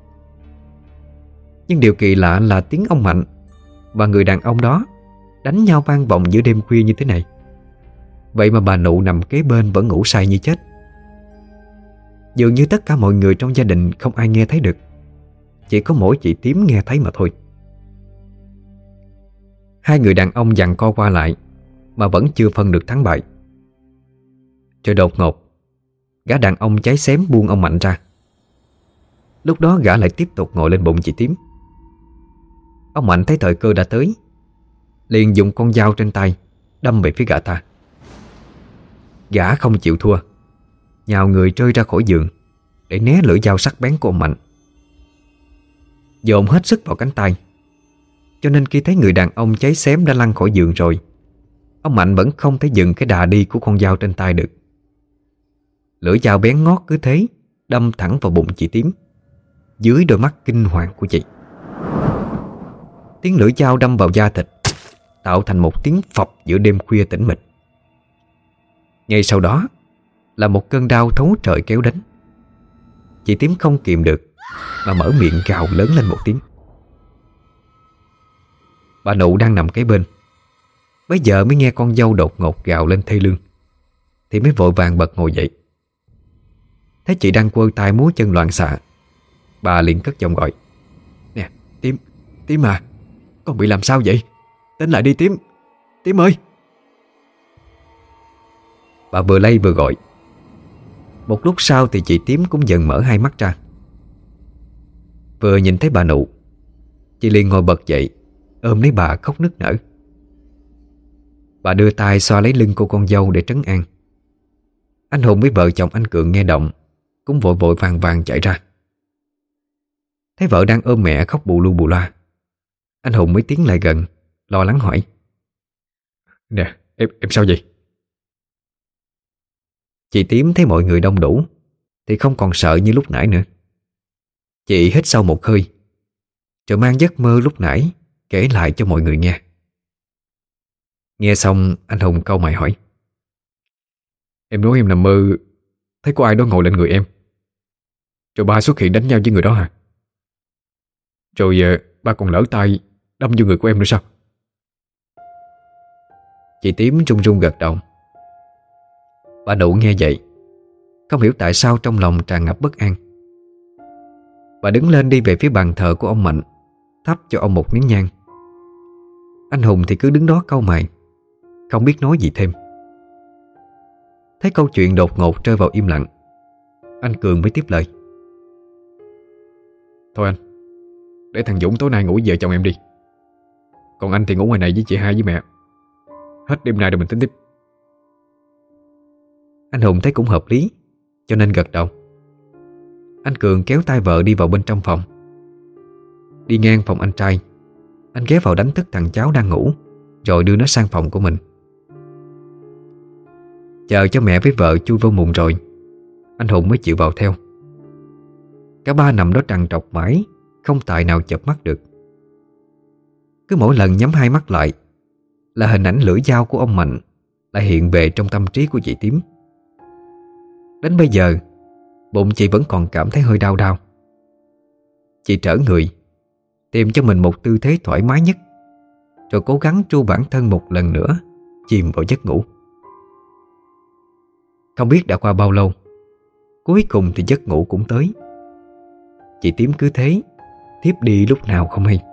Nhưng điều kỳ lạ là tiếng ông Mạnh và người đàn ông đó đánh nhau vang vọng giữa đêm khuya như thế này. Vậy mà bà Nụ nằm kế bên vẫn ngủ say như chết. Dường như tất cả mọi người trong gia đình không ai nghe thấy được, chỉ có mỗi chị Tím nghe thấy mà thôi. Hai người đàn ông giằng co qua lại mà vẫn chưa phân được thắng bại. Rồi đột ngột, gã đàn ông cháy xém buông ông Mạnh ra. Lúc đó gã lại tiếp tục ngồi lên bụng chị Tím. Ông Mạnh thấy thời cơ đã tới, liền dùng con dao trên tay đâm về phía gã ta. Gã không chịu thua, nhào người rơi ra khỏi giường để né lưỡi dao sắc bén của ông Mạnh. Dồn hết sức vào cánh tay, cho nên khi thấy người đàn ông cháy xém đã lăn khỏi giường rồi, ông Mạnh vẫn không thể dừng cái đà đi của con dao trên tay được. Lưỡi dao bén ngót cứ thế đâm thẳng vào bụng chị Tím, dưới đôi mắt kinh hoàng của chị. Tiếng lưỡi dao đâm vào da thịt tạo thành một tiếng phập giữa đêm khuya tĩnh mịch. Ngay sau đó là một cơn đau thấu trời kéo đến. Chị Tím không kìm được mà mở miệng gào lớn lên một tiếng. Bà Nụ đang nằm kế bên bây giờ mới nghe con dâu đột ngột gào lên thê lương, thì mới vội vàng bật ngồi dậy. Thấy chị đang quơ tay múa chân loạn xạ, bà liền cất giọng gọi: "Nè, Tím, Tím à, con bị làm sao vậy? Tỉnh lại đi Tím, Tím ơi!" Bà vừa lay vừa gọi. Một lúc sau thì chị Tím cũng dần mở hai mắt ra. Vừa nhìn thấy bà Nụ, chị liền ngồi bật dậy, ôm lấy bà khóc nức nở. Bà đưa tay xoa lấy lưng cô con dâu để trấn an. Anh Hùng với vợ chồng anh Cường nghe động cũng vội vội vàng vàng chạy ra. Thấy vợ đang ôm mẹ khóc bù lu bù loa, anh Hùng mới tiến lại gần, lo lắng hỏi: Nè, em, em sao vậy? Chị Tím thấy mọi người đông đủ thì không còn sợ như lúc nãy nữa. Chị hít sâu một hơi, rồi mang giấc mơ lúc nãy kể lại cho mọi người nghe. Nghe xong, anh Hùng cau mày hỏi: Em nói em nằm mơ thấy có ai đó ngồi lên người em, rồi ba xuất hiện đánh nhau với người đó hả? Rồi ba còn lỡ tay đâm vô người của em nữa sao? Chị Tím run run gật đầu. Bà Nụ nghe vậy không hiểu tại sao trong lòng tràn ngập bất an. Bà đứng lên đi về phía bàn thờ của ông Mạnh, thắp cho ông một nén nhang. Anh Hùng thì cứ đứng đó cau mày, không biết nói gì thêm. Thấy câu chuyện đột ngột rơi vào im lặng, anh Cường mới tiếp lời: Thôi anh, để thằng Dũng tối nay ngủ với vợ chồng em đi. Còn anh thì ngủ ngoài này với chị hai với mẹ. Hết đêm nay rồi mình tính tiếp. Anh Hùng thấy cũng hợp lý, cho nên gật đầu. Anh Cường kéo tay vợ đi vào bên trong phòng. Đi ngang phòng anh trai, anh ghé vào đánh thức thằng cháu đang ngủ, rồi đưa nó sang phòng của mình. Chờ cho mẹ với vợ chui vô mùng rồi, anh Hùng mới chịu vào theo. Cả ba nằm đó trằn trọc mãi, không tài nào chợp mắt được. Cứ mỗi lần nhắm hai mắt lại là hình ảnh lưỡi dao của ông Mạnh lại hiện về trong tâm trí của chị Tím. Đến bây giờ, bụng chị vẫn còn cảm thấy hơi đau đau. Chị trở người, tìm cho mình một tư thế thoải mái nhất, rồi cố gắng tru bản thân một lần nữa, chìm vào giấc ngủ. Không biết đã qua bao lâu, cuối cùng thì giấc ngủ cũng tới. Chị Tím cứ thế thiếp đi lúc nào không hay.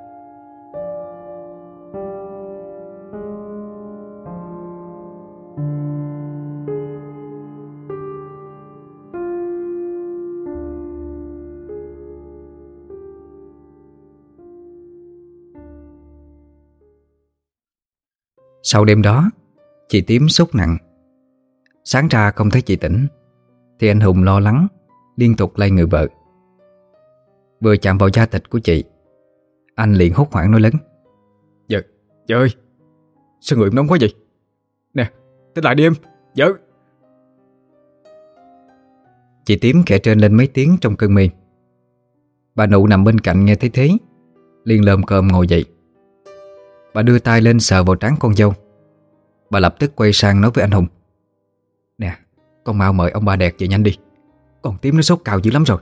Sau đêm đó, chị Tím sốt nặng. Sáng ra không thấy chị tỉnh thì anh Hùng lo lắng, liên tục lay người vợ. Vừa chạm vào da thịt của chị, anh liền hốt hoảng nói lớn: Vợ, vợ ơi, sao người em nóng quá vậy? Nè, tỉnh lại đi em, vợ. Chị Tím kể trên lên mấy tiếng trong cơn mê. Bà Nụ nằm bên cạnh nghe thấy thế, liền lồm cồm ngồi dậy. Bà đưa tay lên sờ vào trán con dâu. Bà lập tức quay sang nói với anh Hùng: Nè, con mau mời ông Ba Đẹp về nhanh đi, con Tím nó sốt cao dữ lắm rồi.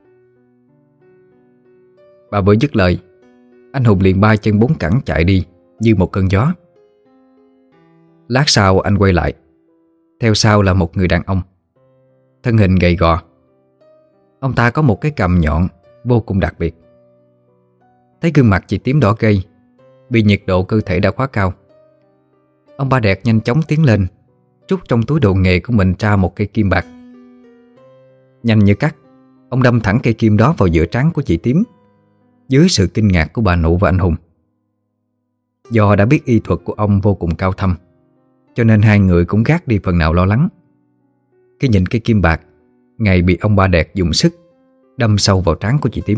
Bà vừa dứt lời, anh Hùng liền ba chân bốn cẳng chạy đi như một cơn gió. Lát sau anh quay lại, theo sau là một người đàn ông, thân hình gầy gò. Ông ta có một cái cằm nhọn vô cùng đặc biệt. Thấy gương mặt chị Tím đỏ gay, vì nhiệt độ cơ thể đã quá cao, ông Ba Đẹp nhanh chóng tiến lên, rút trong túi đồ nghề của mình ra một cây kim bạc. Nhanh như cắt, ông đâm thẳng cây kim đó vào giữa trán của chị Tím, dưới sự kinh ngạc của bà Nụ và anh Hùng. Do đã biết y thuật của ông vô cùng cao thâm, cho nên hai người cũng gác đi phần nào lo lắng khi nhìn cây kim bạc ngày bị ông Ba Đẹp dùng sức đâm sâu vào trán của chị Tím.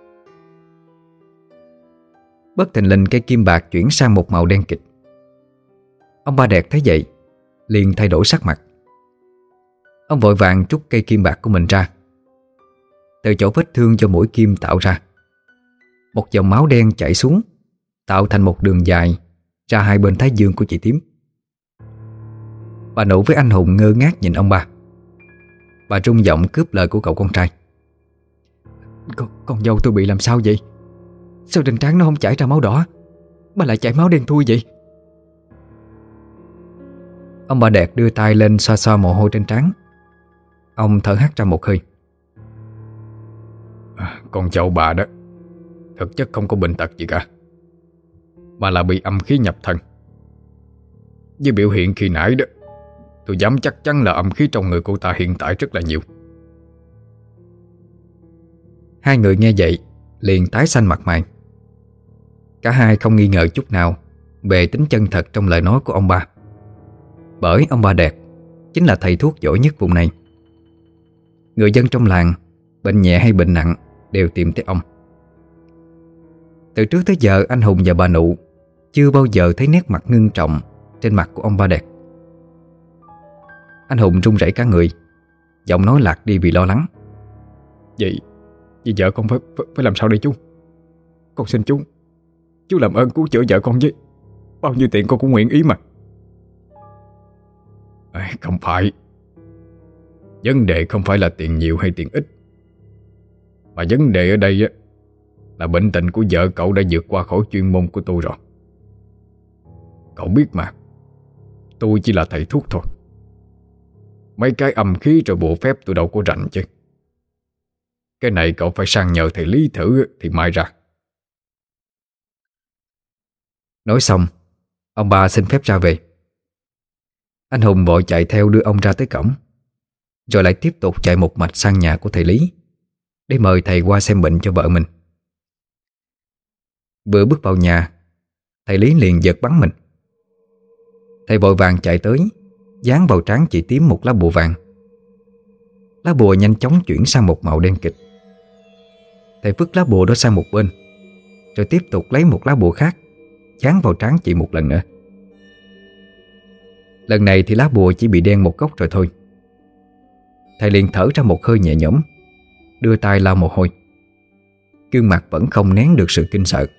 Bất thình lình cây kim bạc chuyển sang một màu đen kịt. Ông Ba Đẹp thấy vậy liền thay đổi sắc mặt. Ông vội vàng trút cây kim bạc của mình ra. Từ chỗ vết thương do mũi kim tạo ra, một dòng máu đen chảy xuống, tạo thành một đường dài ra hai bên thái dương của chị Tím. Bà Nụ với anh Hùng ngơ ngác nhìn ông ba. Bà rung giọng cướp lời của cậu con trai: Con, con dâu tôi bị làm sao vậy? Sao trên trán nó không chảy ra máu đỏ, mà lại chảy máu đen thui vậy? Ông Ba Đẹp đưa tay lên xoa xoa mồ hôi trên trán. Ông thở hắt ra một hơi: à, Con cháu bà đó thực chất không có bệnh tật gì cả, mà là bị âm khí nhập thân. Với biểu hiện khi nãy đó, tôi dám chắc chắn là âm khí trong người cô ta hiện tại rất là nhiều. Hai người nghe vậy liền tái xanh mặt mày. Cả hai không nghi ngờ chút nào về tính chân thật trong lời nói của ông ba. Bởi ông ba Đẹp chính là thầy thuốc giỏi nhất vùng này. Người dân trong làng, bệnh nhẹ hay bệnh nặng, đều tìm tới ông. Từ trước tới giờ anh Hùng và bà Nụ chưa bao giờ thấy nét mặt ngưng trọng trên mặt của ông ba Đẹp. Anh Hùng run rẩy cả người, giọng nói lạc đi vì lo lắng. Vậy, vậy vợ con phải, phải, phải làm sao đây chú? Con xin chú, chú làm ơn cứu chữa vợ con với. Bao nhiêu tiền con cũng nguyện ý mà. À, không phải. Vấn đề không phải là tiền nhiều hay tiền ít, mà vấn đề ở đây á là bệnh tình của vợ cậu đã vượt qua khỏi chuyên môn của tôi rồi. Cậu biết mà, tôi chỉ là thầy thuốc thôi. Mấy cái âm khí rồi bộ phép tôi đâu có rành chứ. Cái này cậu phải sang nhờ thầy Lý thử thì mai ra. Nói xong, ông ba xin phép ra về. Anh Hùng vội chạy theo đưa ông ra tới cổng, rồi lại tiếp tục chạy một mạch sang nhà của thầy Lý để mời thầy qua xem bệnh cho vợ mình. Vừa bước vào nhà, thầy Lý liền giật bắn mình. Thầy vội vàng chạy tới, dán vào trán chị Tím một lá bùa vàng. Lá bùa nhanh chóng chuyển sang một màu đen kịt. Thầy vứt lá bùa đó sang một bên, rồi tiếp tục lấy một lá bùa khác dán vào trán chị một lần nữa. Lần này thì lá bùa chỉ bị đen một góc rồi thôi. Thầy liền thở ra một hơi nhẹ nhõm, đưa tay lau mồ hôi. Gương mặt vẫn không nén được sự kinh sợ.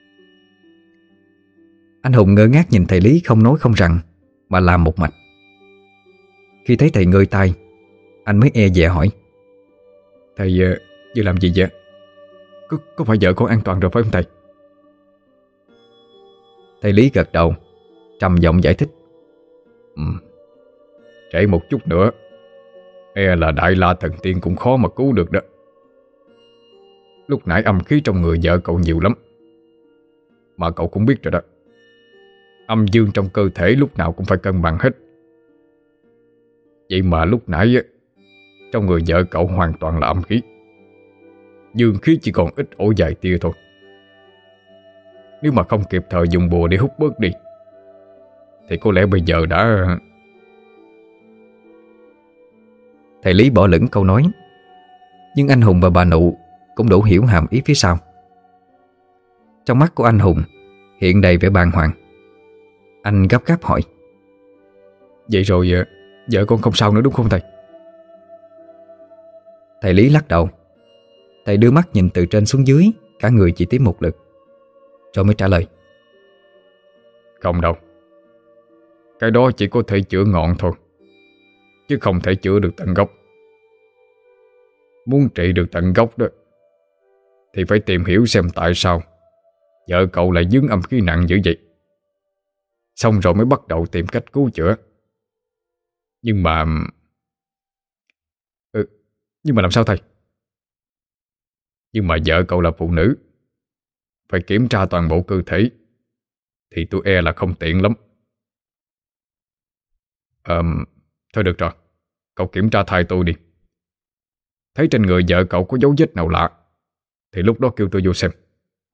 Anh Hùng ngơ ngác nhìn thầy Lý không nói không rằng mà làm một mạch. Khi thấy thầy ngơi tay, anh mới e dè hỏi: Thầy uh, vừa làm gì vậy? Có, có phải vợ con an toàn rồi phải không thầy? Thầy Lý gật đầu, trầm giọng giải thích: ừ. Trễ một chút nữa, e là Đại La Thần Tiên cũng khó mà cứu được đó. Lúc nãy âm khí trong người vợ cậu nhiều lắm, mà cậu cũng biết rồi đó, âm dương trong cơ thể lúc nào cũng phải cân bằng hết. Vậy mà lúc nãy trong người vợ cậu hoàn toàn là âm khí, dương khí chỉ còn ít ổ vài tia thôi. Nếu mà không kịp thời dùng bùa để hút bớt đi thì có lẽ bây giờ đã... Thầy Lý bỏ lửng câu nói, nhưng anh Hùng và bà Nụ cũng đủ hiểu hàm ý phía sau. Trong mắt của anh Hùng hiện đầy vẻ bàng hoàng. Anh gấp gáp hỏi: Vậy rồi vợ con không sao nữa đúng không thầy? Thầy Lý lắc đầu. Thầy đưa mắt nhìn từ trên xuống dưới cả người chị Tím một lượt, rồi mới trả lời: Không đâu, cái đó chỉ có thể chữa ngọn thôi, chứ không thể chữa được tận gốc. Muốn trị được tận gốc đó thì phải tìm hiểu xem tại sao vợ cậu lại dướng âm khí nặng dữ vậy, xong rồi mới bắt đầu tìm cách cứu chữa. Nhưng mà... Ừ, nhưng mà làm sao thầy? Nhưng mà vợ cậu là phụ nữ, phải kiểm tra toàn bộ cơ thể, thì tôi e là không tiện lắm. Ờ, thôi được rồi, cậu kiểm tra thai tôi đi. Thấy trên người vợ cậu có dấu vết nào lạ thì lúc đó kêu tôi vô xem.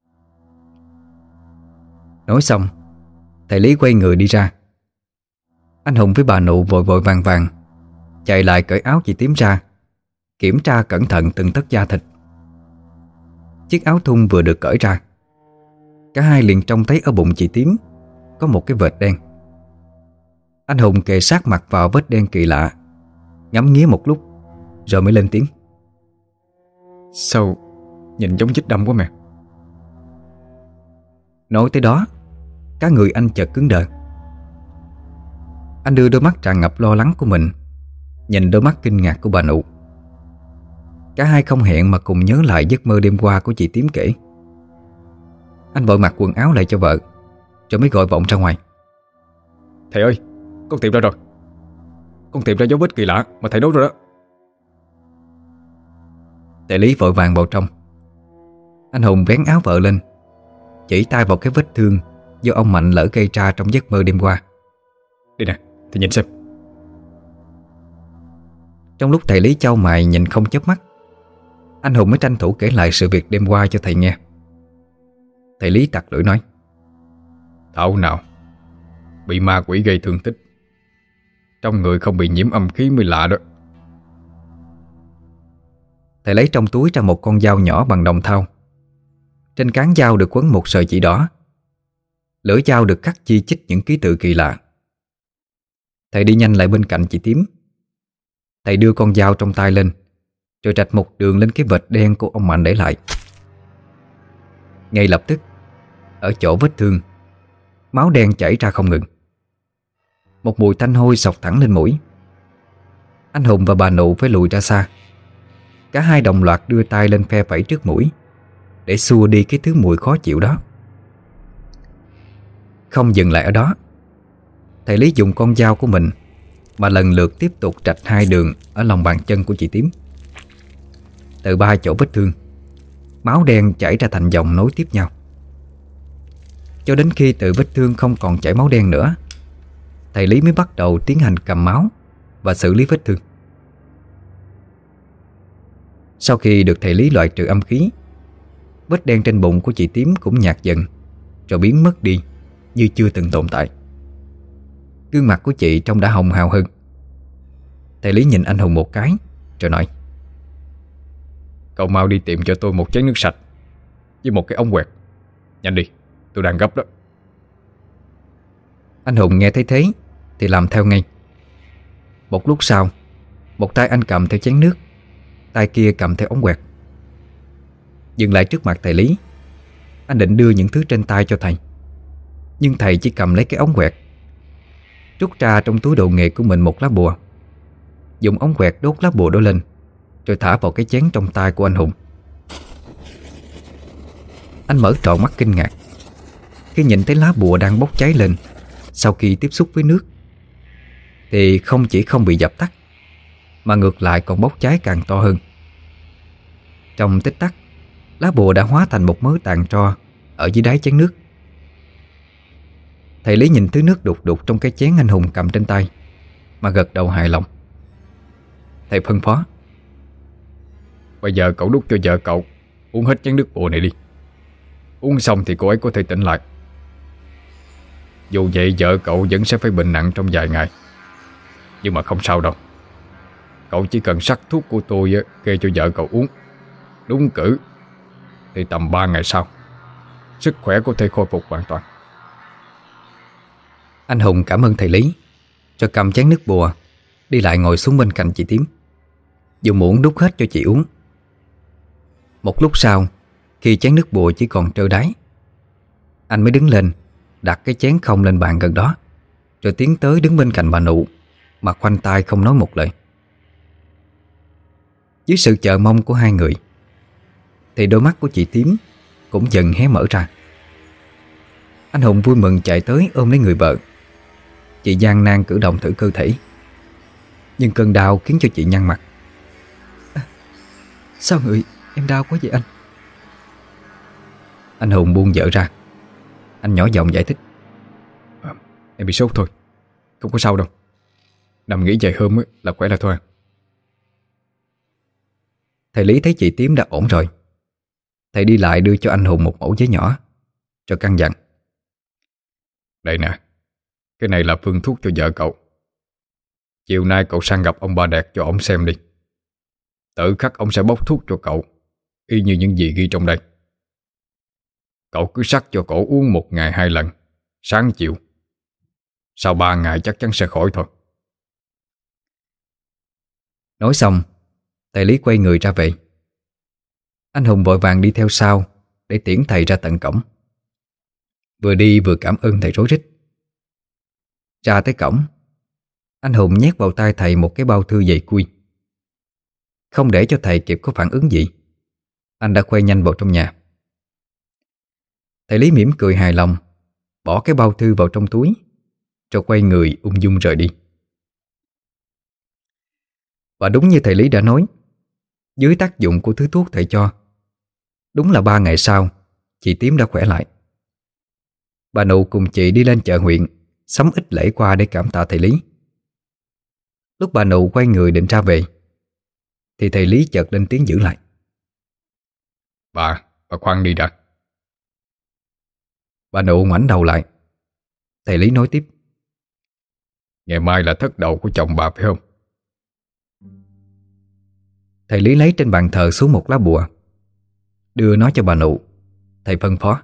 Nói xong, thầy Lý quay người đi ra. Anh Hùng với bà Nụ vội vội vàng vàng chạy lại cởi áo chị Tím ra, kiểm tra cẩn thận từng tấc da thịt. Chiếc áo thun vừa được cởi ra, cả hai liền trông thấy ở bụng chị Tím có một cái vệt đen. Anh Hùng kề sát mặt vào vết đen kỳ lạ, ngắm nghía một lúc rồi mới lên tiếng: Sao nhìn giống vết đâm quá mẹ. Nói tới đó, cả người anh chợt cứng đờ. Anh đưa đôi mắt tràn ngập lo lắng của mình nhìn đôi mắt kinh ngạc của bà Nụ. Cả hai không hẹn mà cùng nhớ lại giấc mơ đêm qua của chị Tím kể. Anh vội mặc quần áo lại cho vợ, rồi mới gọi vọng ra ngoài: Thầy ơi, con tìm ra rồi. Con tìm ra dấu vết kỳ lạ mà thầy nói rồi đó. Đại Lý vội vàng vào trong. Anh Hùng vén áo vợ lên, chỉ tay vào cái vết thương do ông Mạnh lỡ gây ra trong giấc mơ đêm qua. Đi nè, thì nhìn xem. Trong lúc thầy Lý chau mày nhìn không chớp mắt, anh Hùng mới tranh thủ kể lại sự việc đêm qua cho thầy nghe. Thầy Lý tặc lưỡi nói: Thảo nào, bị ma quỷ gây thương tích, trong người không bị nhiễm âm khí mới lạ đó. Thầy lấy trong túi ra một con dao nhỏ bằng đồng thau. Trên cán dao được quấn một sợi chỉ đỏ. Lưỡi dao được cắt chi chít những ký tự kỳ lạ. Thầy đi nhanh lại bên cạnh chị Tím. Thầy đưa con dao trong tay lên, rồi rạch một đường lên cái vệt đen của ông Mạnh để lại. Ngay lập tức, ở chỗ vết thương, máu đen chảy ra không ngừng. Một mùi tanh hôi xộc thẳng lên mũi. Anh Hùng và bà Nụ phải lùi ra xa. Cả hai đồng loạt đưa tay lên phe phẩy trước mũi để xua đi cái thứ mùi khó chịu đó. Không dừng lại ở đó, thầy Lý dùng con dao của mình mà lần lượt tiếp tục rạch hai đường ở lòng bàn chân của chị Tím. Từ ba chỗ vết thương, máu đen chảy ra thành dòng nối tiếp nhau. Cho đến khi từ vết thương không còn chảy máu đen nữa, thầy Lý mới bắt đầu tiến hành cầm máu và xử lý vết thương. Sau khi được thầy Lý loại trừ âm khí, vết đen trên bụng của chị Tím cũng nhạt dần, rồi biến mất đi như chưa từng tồn tại. Gương mặt của chị trông đã hồng hào hơn. Thầy Lý nhìn anh Hùng một cái rồi nói: Cậu mau đi tìm cho tôi một chén nước sạch với một cái ống quẹt. Nhanh đi, tôi đang gấp đó. Anh Hùng nghe thấy thế thì làm theo ngay. Một lúc sau, một tay anh cầm theo chén nước, tay kia cầm theo ống quẹt. Dừng lại trước mặt thầy Lý, anh định đưa những thứ trên tay cho thầy, nhưng thầy chỉ cầm lấy cái ống quẹt, rút ra trong túi đồ nghề của mình một lá bùa, dùng ống quẹt đốt lá bùa đó lên, rồi thả vào cái chén trong tay của anh Hùng. Anh mở tròn mắt kinh ngạc khi nhìn thấy lá bùa đang bốc cháy lên sau khi tiếp xúc với nước. Thì không chỉ không bị dập tắt, mà ngược lại còn bốc cháy càng to hơn. Trong tích tắc, lá bùa đã hóa thành một mớ tàn tro ở dưới đáy chén nước. Thầy Lý nhìn thứ nước đục đục trong cái chén anh Hùng cầm trên tay mà gật đầu hài lòng. Thầy phân phó: Bây giờ cậu đút cho vợ cậu uống hết chén nước bùa này đi. Uống xong thì cô ấy có thể tỉnh lại. Dù vậy vợ cậu vẫn sẽ phải bệnh nặng trong vài ngày, nhưng mà không sao đâu. Cậu chỉ cần sắc thuốc của tôi kê cho vợ cậu uống đúng cử, thì tầm ba ngày sau sức khỏe có thể khôi phục hoàn toàn. Anh Hùng cảm ơn thầy Lý, rồi cầm chén nước bùa đi lại ngồi xuống bên cạnh chị Tím, dùng muỗng đút hết cho chị uống. Một lúc sau, khi chén nước bùa chỉ còn trơ đáy, anh mới đứng lên, đặt cái chén không lên bàn gần đó, rồi tiến tới đứng bên cạnh bà Nụ mà khoanh tay không nói một lời. Dưới sự chờ mong của hai người, thì đôi mắt của chị Tím cũng dần hé mở ra. Anh Hùng vui mừng chạy tới ôm lấy người vợ. Chị gian nan cử động thử cơ thể, nhưng cơn đau khiến cho chị nhăn mặt. À, sao người em đau quá vậy anh? Anh Hùng buông vợ ra. Anh nhỏ giọng giải thích: à, Em bị sốt thôi, không có sao đâu. Nằm nghỉ vài hôm là khỏe là thôi. Thầy Lý thấy chị Tím đã ổn rồi. Thầy đi lại đưa cho anh Hùng một mẩu giấy nhỏ, rồi căn dặn: Đây nè, cái này là phương thuốc cho vợ cậu. Chiều nay cậu sang gặp ông Ba Đẹp cho ông xem đi. Tự khắc ông sẽ bốc thuốc cho cậu y như những gì ghi trong đây. Cậu cứ sắc cho cổ uống một ngày hai lần, sáng chiều. Sau ba ngày chắc chắn sẽ khỏi thôi. Nói xong, thầy Lý quay người ra về. Anh Hùng vội vàng đi theo sau để tiễn thầy ra tận cổng. Vừa đi vừa cảm ơn thầy rối rít. Ra tới cổng, anh Hùng nhét vào tay thầy một cái bao thư dày cui. Không để cho thầy kịp có phản ứng gì, anh đã quay nhanh vào trong nhà. Thầy Lý mỉm cười hài lòng, bỏ cái bao thư vào trong túi, rồi quay người ung dung rời đi. Và đúng như thầy Lý đã nói, dưới tác dụng của thứ thuốc thầy cho, đúng là ba ngày sau, chị Tím đã khỏe lại. Bà Nụ cùng chị đi lên chợ huyện sắm ít lễ qua để cảm tạ thầy Lý. Lúc bà Nụ quay người định ra về, thì thầy Lý chợt lên tiếng giữ lại: Bà, bà khoan đi đã. Bà Nụ ngoảnh đầu lại. Thầy Lý nói tiếp. Ngày mai là thất đầu của chồng bà phải không? Thầy Lý lấy trên bàn thờ xuống một lá bùa, đưa nó cho bà Nụ. Thầy phân phó.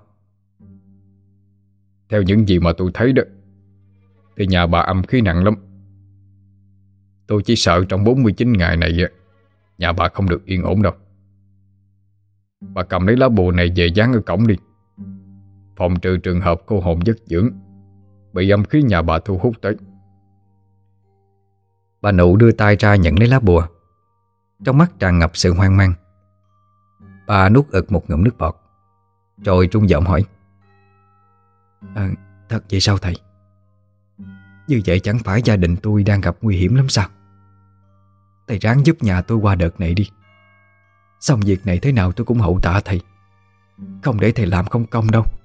Theo những gì mà tôi thấy đó, thì nhà bà âm khí nặng lắm. Tôi chỉ sợ trong bốn mươi chín ngày này nhà bà không được yên ổn đâu. Bà cầm lấy lá bùa này về dán ở cổng đi, phòng trừ trường hợp cô hồn giấc dưỡng bị âm khí nhà bà thu hút tới. Bà Nụ đưa tay ra nhận lấy lá bùa, trong mắt tràn ngập sự hoang mang. Bà nuốt ực một ngụm nước bọt, rồi trung giọng hỏi. À, thật vậy sao thầy? Như vậy chẳng phải gia đình tôi đang gặp nguy hiểm lắm sao? Thầy ráng giúp nhà tôi qua đợt này đi. Xong việc này thế nào tôi cũng hậu tạ thầy, không để thầy làm không công đâu.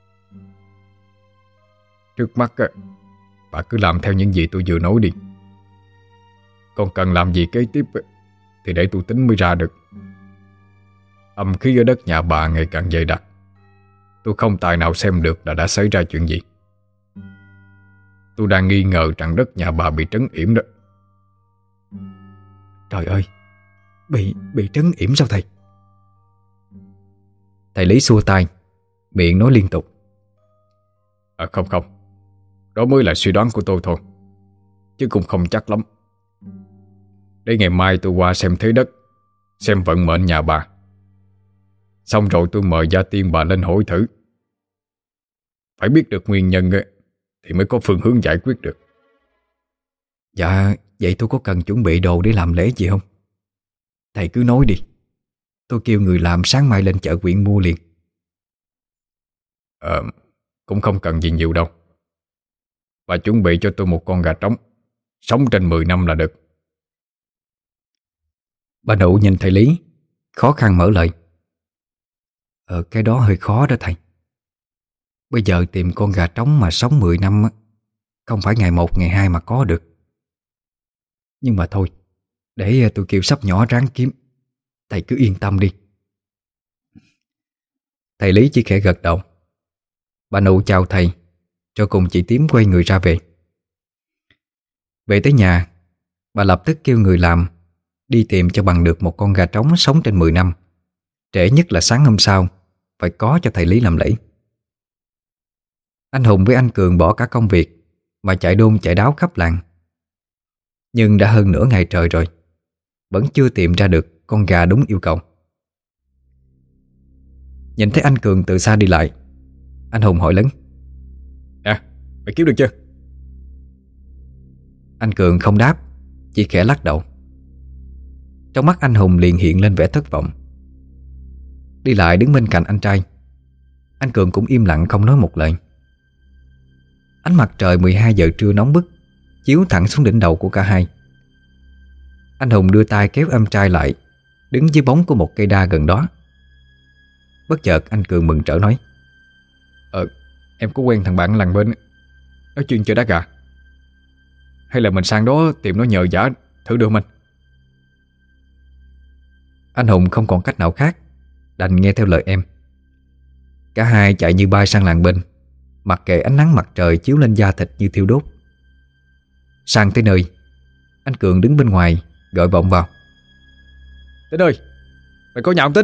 Trước mắt bà cứ làm theo những gì tôi vừa nói đi. Còn cần làm gì kế tiếp thì để tôi tính mới ra được. Âm khí ở đất nhà bà ngày càng dày đặc, tôi không tài nào xem được là đã xảy ra chuyện gì. Tôi đang nghi ngờ rằng đất nhà bà bị trấn yểm đó. Trời ơi, Bị bị trấn yểm sao thầy? Thầy Lý xua tay, miệng nói liên tục. À không không, đó mới là suy đoán của tôi thôi, chứ cũng không chắc lắm. Để ngày mai tôi qua xem thế đất, xem vận mệnh nhà bà. Xong rồi tôi mời gia tiên bà lên hỏi thử. Phải biết được nguyên nhân thì mới có phương hướng giải quyết được. Dạ, vậy tôi có cần chuẩn bị đồ để làm lễ gì không? Thầy cứ nói đi, tôi kêu người làm sáng mai lên chợ huyện mua liền. Ờ, cũng không cần gì nhiều đâu. Bà chuẩn bị cho tôi một con gà trống, sống trên mười năm là được. Bà Nụ nhìn thầy Lý, khó khăn mở lời. Ờ, cái đó hơi khó đó thầy. Bây giờ tìm con gà trống mà sống mười năm á, không phải ngày một ngày hai mà có được. Nhưng mà thôi, để tôi kêu sắp nhỏ ráng kiếm. Thầy cứ yên tâm đi. Thầy Lý chỉ khẽ gật đầu. Bà Nụ chào thầy, rồi cùng chị Tím quay người ra về. Về tới nhà, bà lập tức kêu người làm đi tìm cho bằng được một con gà trống sống trên mười năm. Trễ nhất là sáng hôm sau phải có cho thầy Lý làm lễ. Anh Hùng với anh Cường bỏ cả công việc mà chạy đôn chạy đáo khắp làng. Nhưng đã hơn nửa ngày trời rồi, vẫn chưa tìm ra được con gà đúng yêu cầu. Nhìn thấy anh Cường từ xa đi lại, anh Hùng hỏi lớn. À, mày kiếm được chưa? Anh Cường không đáp, chỉ khẽ lắc đầu. Trong mắt anh Hùng liền hiện lên vẻ thất vọng. Đi lại đứng bên cạnh anh trai, anh Cường cũng im lặng không nói một lời. Ánh mặt trời mười hai giờ trưa nóng bức chiếu thẳng xuống đỉnh đầu của cả hai. Anh Hùng đưa tay kéo em trai lại, đứng dưới bóng của một cây đa gần đó. Bất chợt anh Cường mừng rỡ nói. Ờ, em có quen thằng bạn làng bên, nó chuyên chơi đá gà. Hay là mình sang đó tìm nó nhờ vả thử được mình? Anh Hùng không còn cách nào khác, đành nghe theo lời em. Cả hai chạy như bay sang làng bên, mặc kệ ánh nắng mặt trời chiếu lên da thịt như thiêu đốt. Sang tới nơi, anh Cường đứng bên ngoài gọi vọng vào. Tính ơi, mày có nhà ông Tính?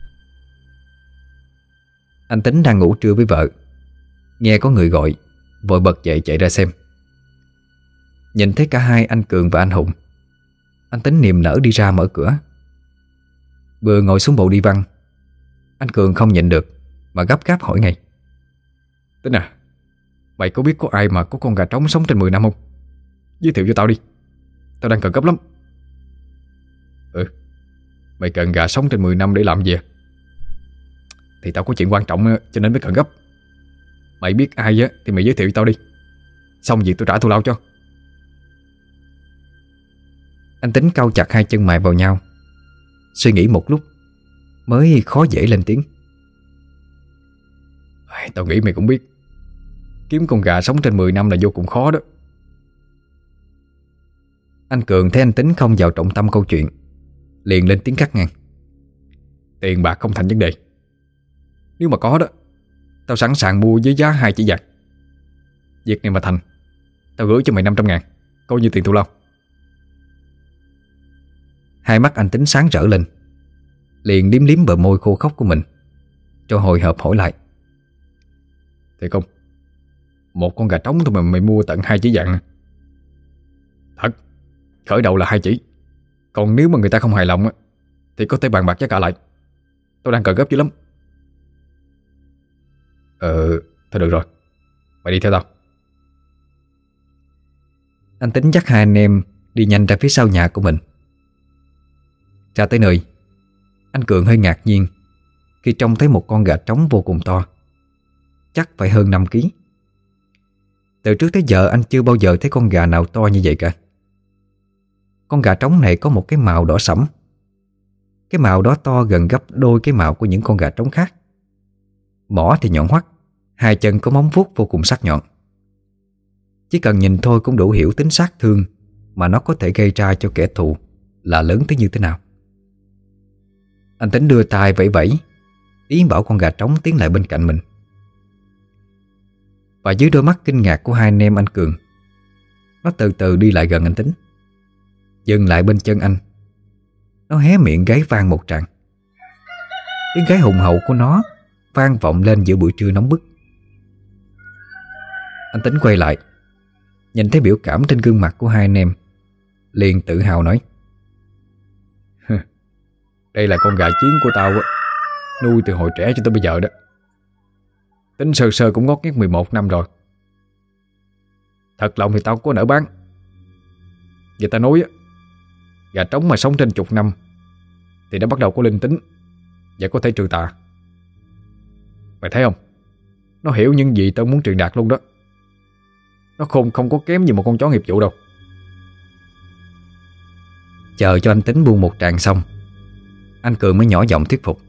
Anh Tính đang ngủ trưa với vợ, nghe có người gọi, vội bật dậy chạy ra xem. Nhìn thấy cả hai anh Cường và anh Hùng, anh Tính niềm nở đi ra mở cửa. Vừa ngồi xuống bộ đi văn, anh Cường không nhịn được mà gấp gáp hỏi ngay. Tính à, mày có biết có ai mà có con gà trống sống trên mười năm không? Giới thiệu cho tao đi, tao đang cần gấp lắm. Ừ, mày cần gà sống trên mười năm để làm gì à? Thì tao có chuyện quan trọng cho nên mới cần gấp. Mày biết ai á thì mày giới thiệu cho tao đi, xong việc tôi trả thù lao cho. Anh Tính cau chặt hai chân mày vào nhau, suy nghĩ một lúc mới khó dễ lên tiếng. Tao nghĩ mày cũng biết, kiếm con gà sống trên mười năm là vô cùng khó đó. Anh Cường thấy anh Tính không vào trọng tâm câu chuyện, liền lên tiếng cắt ngang. Tiền bạc không thành vấn đề. Nếu mà có đó Tao sẵn sàng mua với giá hai chỉ vàng. Việc này mà thành, tao gửi cho mày năm trăm ngàn, coi như tiền thù lao. Hai mắt anh Tính sáng rỡ lên, liền liếm liếm bờ môi khô khốc của mình, cho hồi hộp hỏi lại: Thiệt không? Một con gà trống thôi mà mày mua tận hai chỉ vàng? Thật, khởi đầu là hai chỉ. Còn nếu mà người ta không hài lòng thì có thể bàn bạc giá cả lại. Tôi đang cần gấp dữ lắm. Ờ, thôi được rồi, mày đi theo tao. Anh Tính dắt hai anh em đi nhanh ra phía sau nhà của mình. Ra tới nơi, anh Cường hơi ngạc nhiên khi trông thấy một con gà trống vô cùng to, chắc phải hơn năm ký. Từ trước tới giờ anh chưa bao giờ thấy con gà nào to như vậy cả. Con gà trống này có một cái mào đỏ sẫm. Cái mào đó to gần gấp đôi cái mào của những con gà trống khác. Mỏ thì nhọn hoắt, hai chân có móng vuốt vô cùng sắc nhọn. Chỉ cần nhìn thôi cũng đủ hiểu tính sát thương mà nó có thể gây ra cho kẻ thù là lớn tới như thế nào. Anh Tính đưa tay vẫy vẫy, ý bảo con gà trống tiến lại bên cạnh mình. Và dưới đôi mắt kinh ngạc của hai anh em anh Cường, nó từ từ đi lại gần anh Tính, dừng lại bên chân anh. Nó hé miệng gáy vang một tràng. Tiếng gáy hùng hậu của nó vang vọng lên giữa buổi trưa nóng bức. Anh Tính quay lại, nhìn thấy biểu cảm trên gương mặt của hai anh em, liền tự hào nói: Đây là con gà chiến của tao á, nuôi từ hồi trẻ cho tới bây giờ đó. Tính sơ sơ cũng ngót nghét mười một năm rồi. Thật lòng thì tao có nỡ bán. Vậy ta nói á, gà trống mà sống trên chục năm thì đã bắt đầu có linh tính và có thể trừ tà. Mày thấy không? Nó hiểu những gì tao muốn truyền đạt luôn đó. Nó khôn không có kém gì một con chó nghiệp vụ đâu. Chờ cho anh Tính buông một tràng xong, anh Cường mới nhỏ giọng thuyết phục: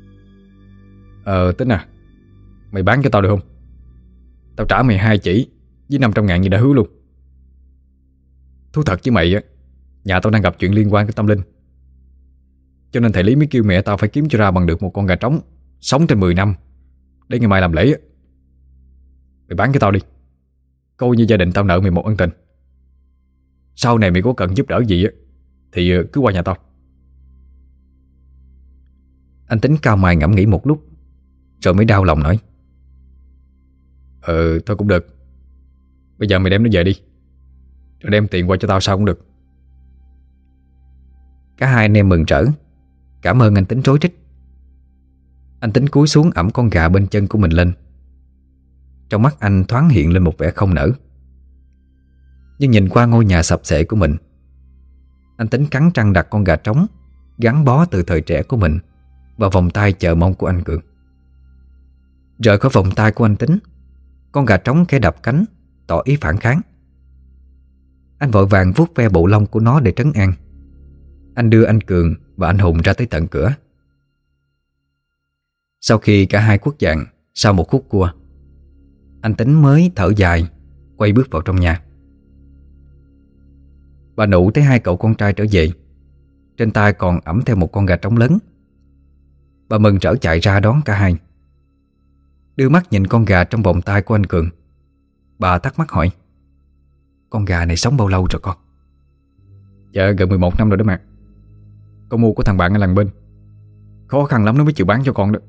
Ờ Tính à, mày bán cho tao được không? Tao trả mày hai chỉ với năm trăm ngàn như đã hứa luôn. Thú thật với mày á, nhà tao đang gặp chuyện liên quan tới tâm linh, cho nên thầy Lý mới kêu mẹ tao phải kiếm cho ra bằng được một con gà trống sống trên mười năm để ngày mai làm lễ á. Mày bán cho tao đi, coi như gia đình tao nợ mày một ân tình. Sau này mày có cần giúp đỡ gì á thì cứ qua nhà tao. Anh Tính cao mày ngẫm nghĩ một lúc, rồi mới đau lòng nói: Ờ thôi cũng được. Bây giờ mày đem nó về đi, rồi đem tiền qua cho tao sao cũng được. Cả hai anh em mừng rỡ, cảm ơn anh Tính rối rít. Anh Tính cúi xuống ẵm con gà bên chân của mình lên. Trong mắt anh thoáng hiện lên một vẻ không nỡ. Nhưng nhìn qua ngôi nhà sập xệ của mình, anh Tính cắn răng đặt con gà trống gắn bó từ thời trẻ của mình vào vòng tay chờ mong của anh Cường. Rời khỏi vòng tay của anh Tính, con gà trống khẽ đập cánh, tỏ ý phản kháng. Anh vội vàng vuốt ve bộ lông của nó để trấn an. Anh đưa anh Cường và anh Hùng ra tới tận cửa. Sau khi cả hai khuất dạng sau một khúc cua, anh Tính mới thở dài, quay bước vào trong nhà. Bà Nụ thấy hai cậu con trai trở về, trên tay còn ẵm theo một con gà trống lớn. Bà mừng rỡ chạy ra đón cả hai. Đưa mắt nhìn con gà trong vòng tay của anh Cường, bà thắc mắc hỏi: Con gà này sống bao lâu rồi con? Dạ gần mười một năm rồi đó mẹ. Con mua của thằng bạn ở làng bên, khó khăn lắm nó mới chịu bán cho con đó.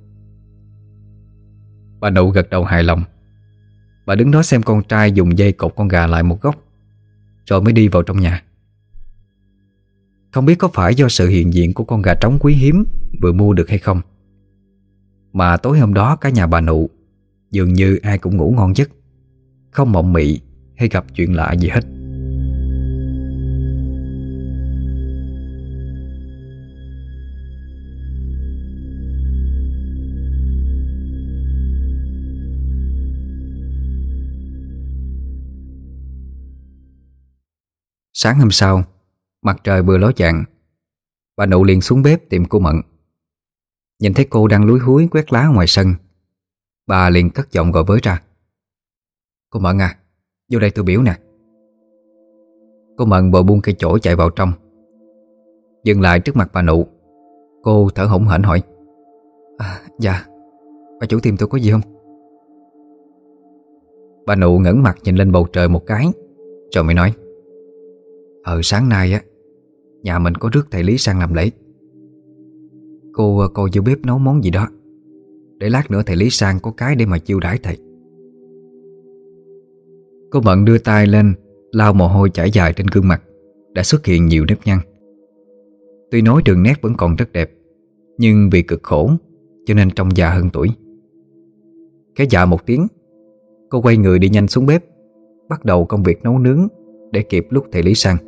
Bà Nụ gật đầu hài lòng. Bà đứng đó xem con trai dùng dây cột con gà lại một góc, rồi mới đi vào trong nhà. Không biết có phải do sự hiện diện của con gà trống quý hiếm vừa mua được hay không, mà tối hôm đó cả nhà bà Nụ dường như ai cũng ngủ ngon giấc, không mộng mị hay gặp chuyện lạ gì hết. Sáng hôm sau, mặt trời vừa ló dạng, bà Nụ liền xuống bếp tìm cô Mận. Nhìn thấy cô đang lúi húi quét lá ngoài sân, bà liền cất giọng gọi với ra: Cô Mận à, vô đây tôi biểu nè. Cô Mận vội buông cây chổi chạy vào trong. Dừng lại trước mặt bà Nụ, cô thở hổn hển hỏi: à, Dạ, bà chủ tìm tôi có gì không? Bà Nụ ngẩng mặt nhìn lên bầu trời một cái, rồi mới nói: Ờ sáng nay á, nhà mình có rước thầy Lý sang làm lễ. Cô coi vô bếp nấu món gì đó, để lát nữa thầy Lý sang có cái để mà chiêu đãi thầy. Cô Mận đưa tay lên lau mồ hôi chảy dài trên gương mặt đã xuất hiện nhiều nếp nhăn. Tuy nói đường nét vẫn còn rất đẹp, nhưng vì cực khổ cho nên trông già hơn tuổi. Khẽ dạ một tiếng, cô quay người đi nhanh xuống bếp, bắt đầu công việc nấu nướng để kịp lúc thầy Lý sang.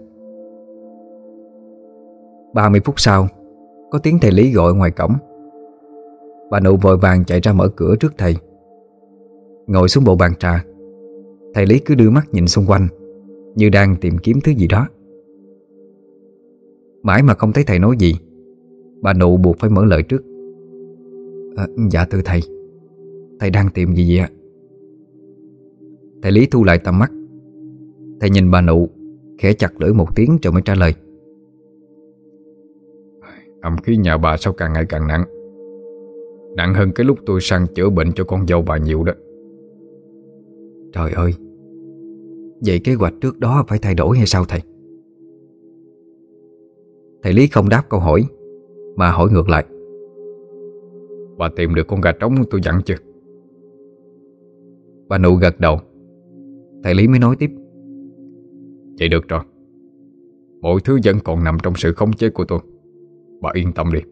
Ba mươi phút sau, có tiếng thầy Lý gọi ngoài cổng. Bà Nụ vội vàng chạy ra mở cửa trước thầy. Ngồi xuống bộ bàn trà, thầy Lý cứ đưa mắt nhìn xung quanh như đang tìm kiếm thứ gì đó. Mãi mà không thấy thầy nói gì, bà Nụ buộc phải mở lời trước. à, Dạ thưa thầy, thầy đang tìm gì vậy ạ? Thầy Lý thu lại tầm mắt. Thầy nhìn bà Nụ, khẽ chặt lưỡi một tiếng rồi mới trả lời. Âm khí nhà bà sao càng ngày càng nặng, nặng hơn cái lúc tôi sang chữa bệnh cho con dâu bà nhiều đó. Trời ơi, vậy kế hoạch trước đó phải thay đổi hay sao thầy? Thầy Lý không đáp câu hỏi, mà hỏi ngược lại. Bà tìm được con gà trống tôi dặn chưa? Bà Nụ gật đầu. Thầy Lý mới nói tiếp. Vậy được rồi, mọi thứ vẫn còn nằm trong sự khống chế của tôi, bà yên tâm đi.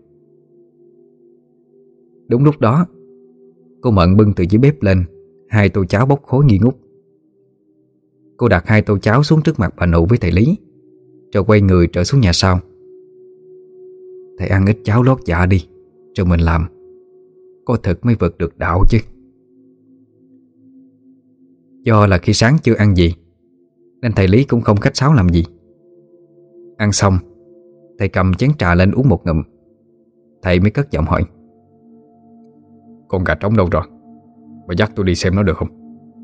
Đúng lúc đó, cô Mận bưng từ dưới bếp lên hai tô cháo bốc khói nghi ngút. Cô đặt hai tô cháo xuống trước mặt bà Nụ với thầy Lý, rồi quay người trở xuống nhà sau. Thầy ăn ít cháo lót dạ đi, rồi mình làm, có thực mới vượt được đạo chứ. Do là khi sáng chưa ăn gì, nên thầy Lý cũng không khách sáo làm gì. Ăn xong, thầy cầm chén trà lên uống một ngụm. Thầy mới cất giọng hỏi. Con gà trống đâu rồi? Bà dắt tôi đi xem nó được không?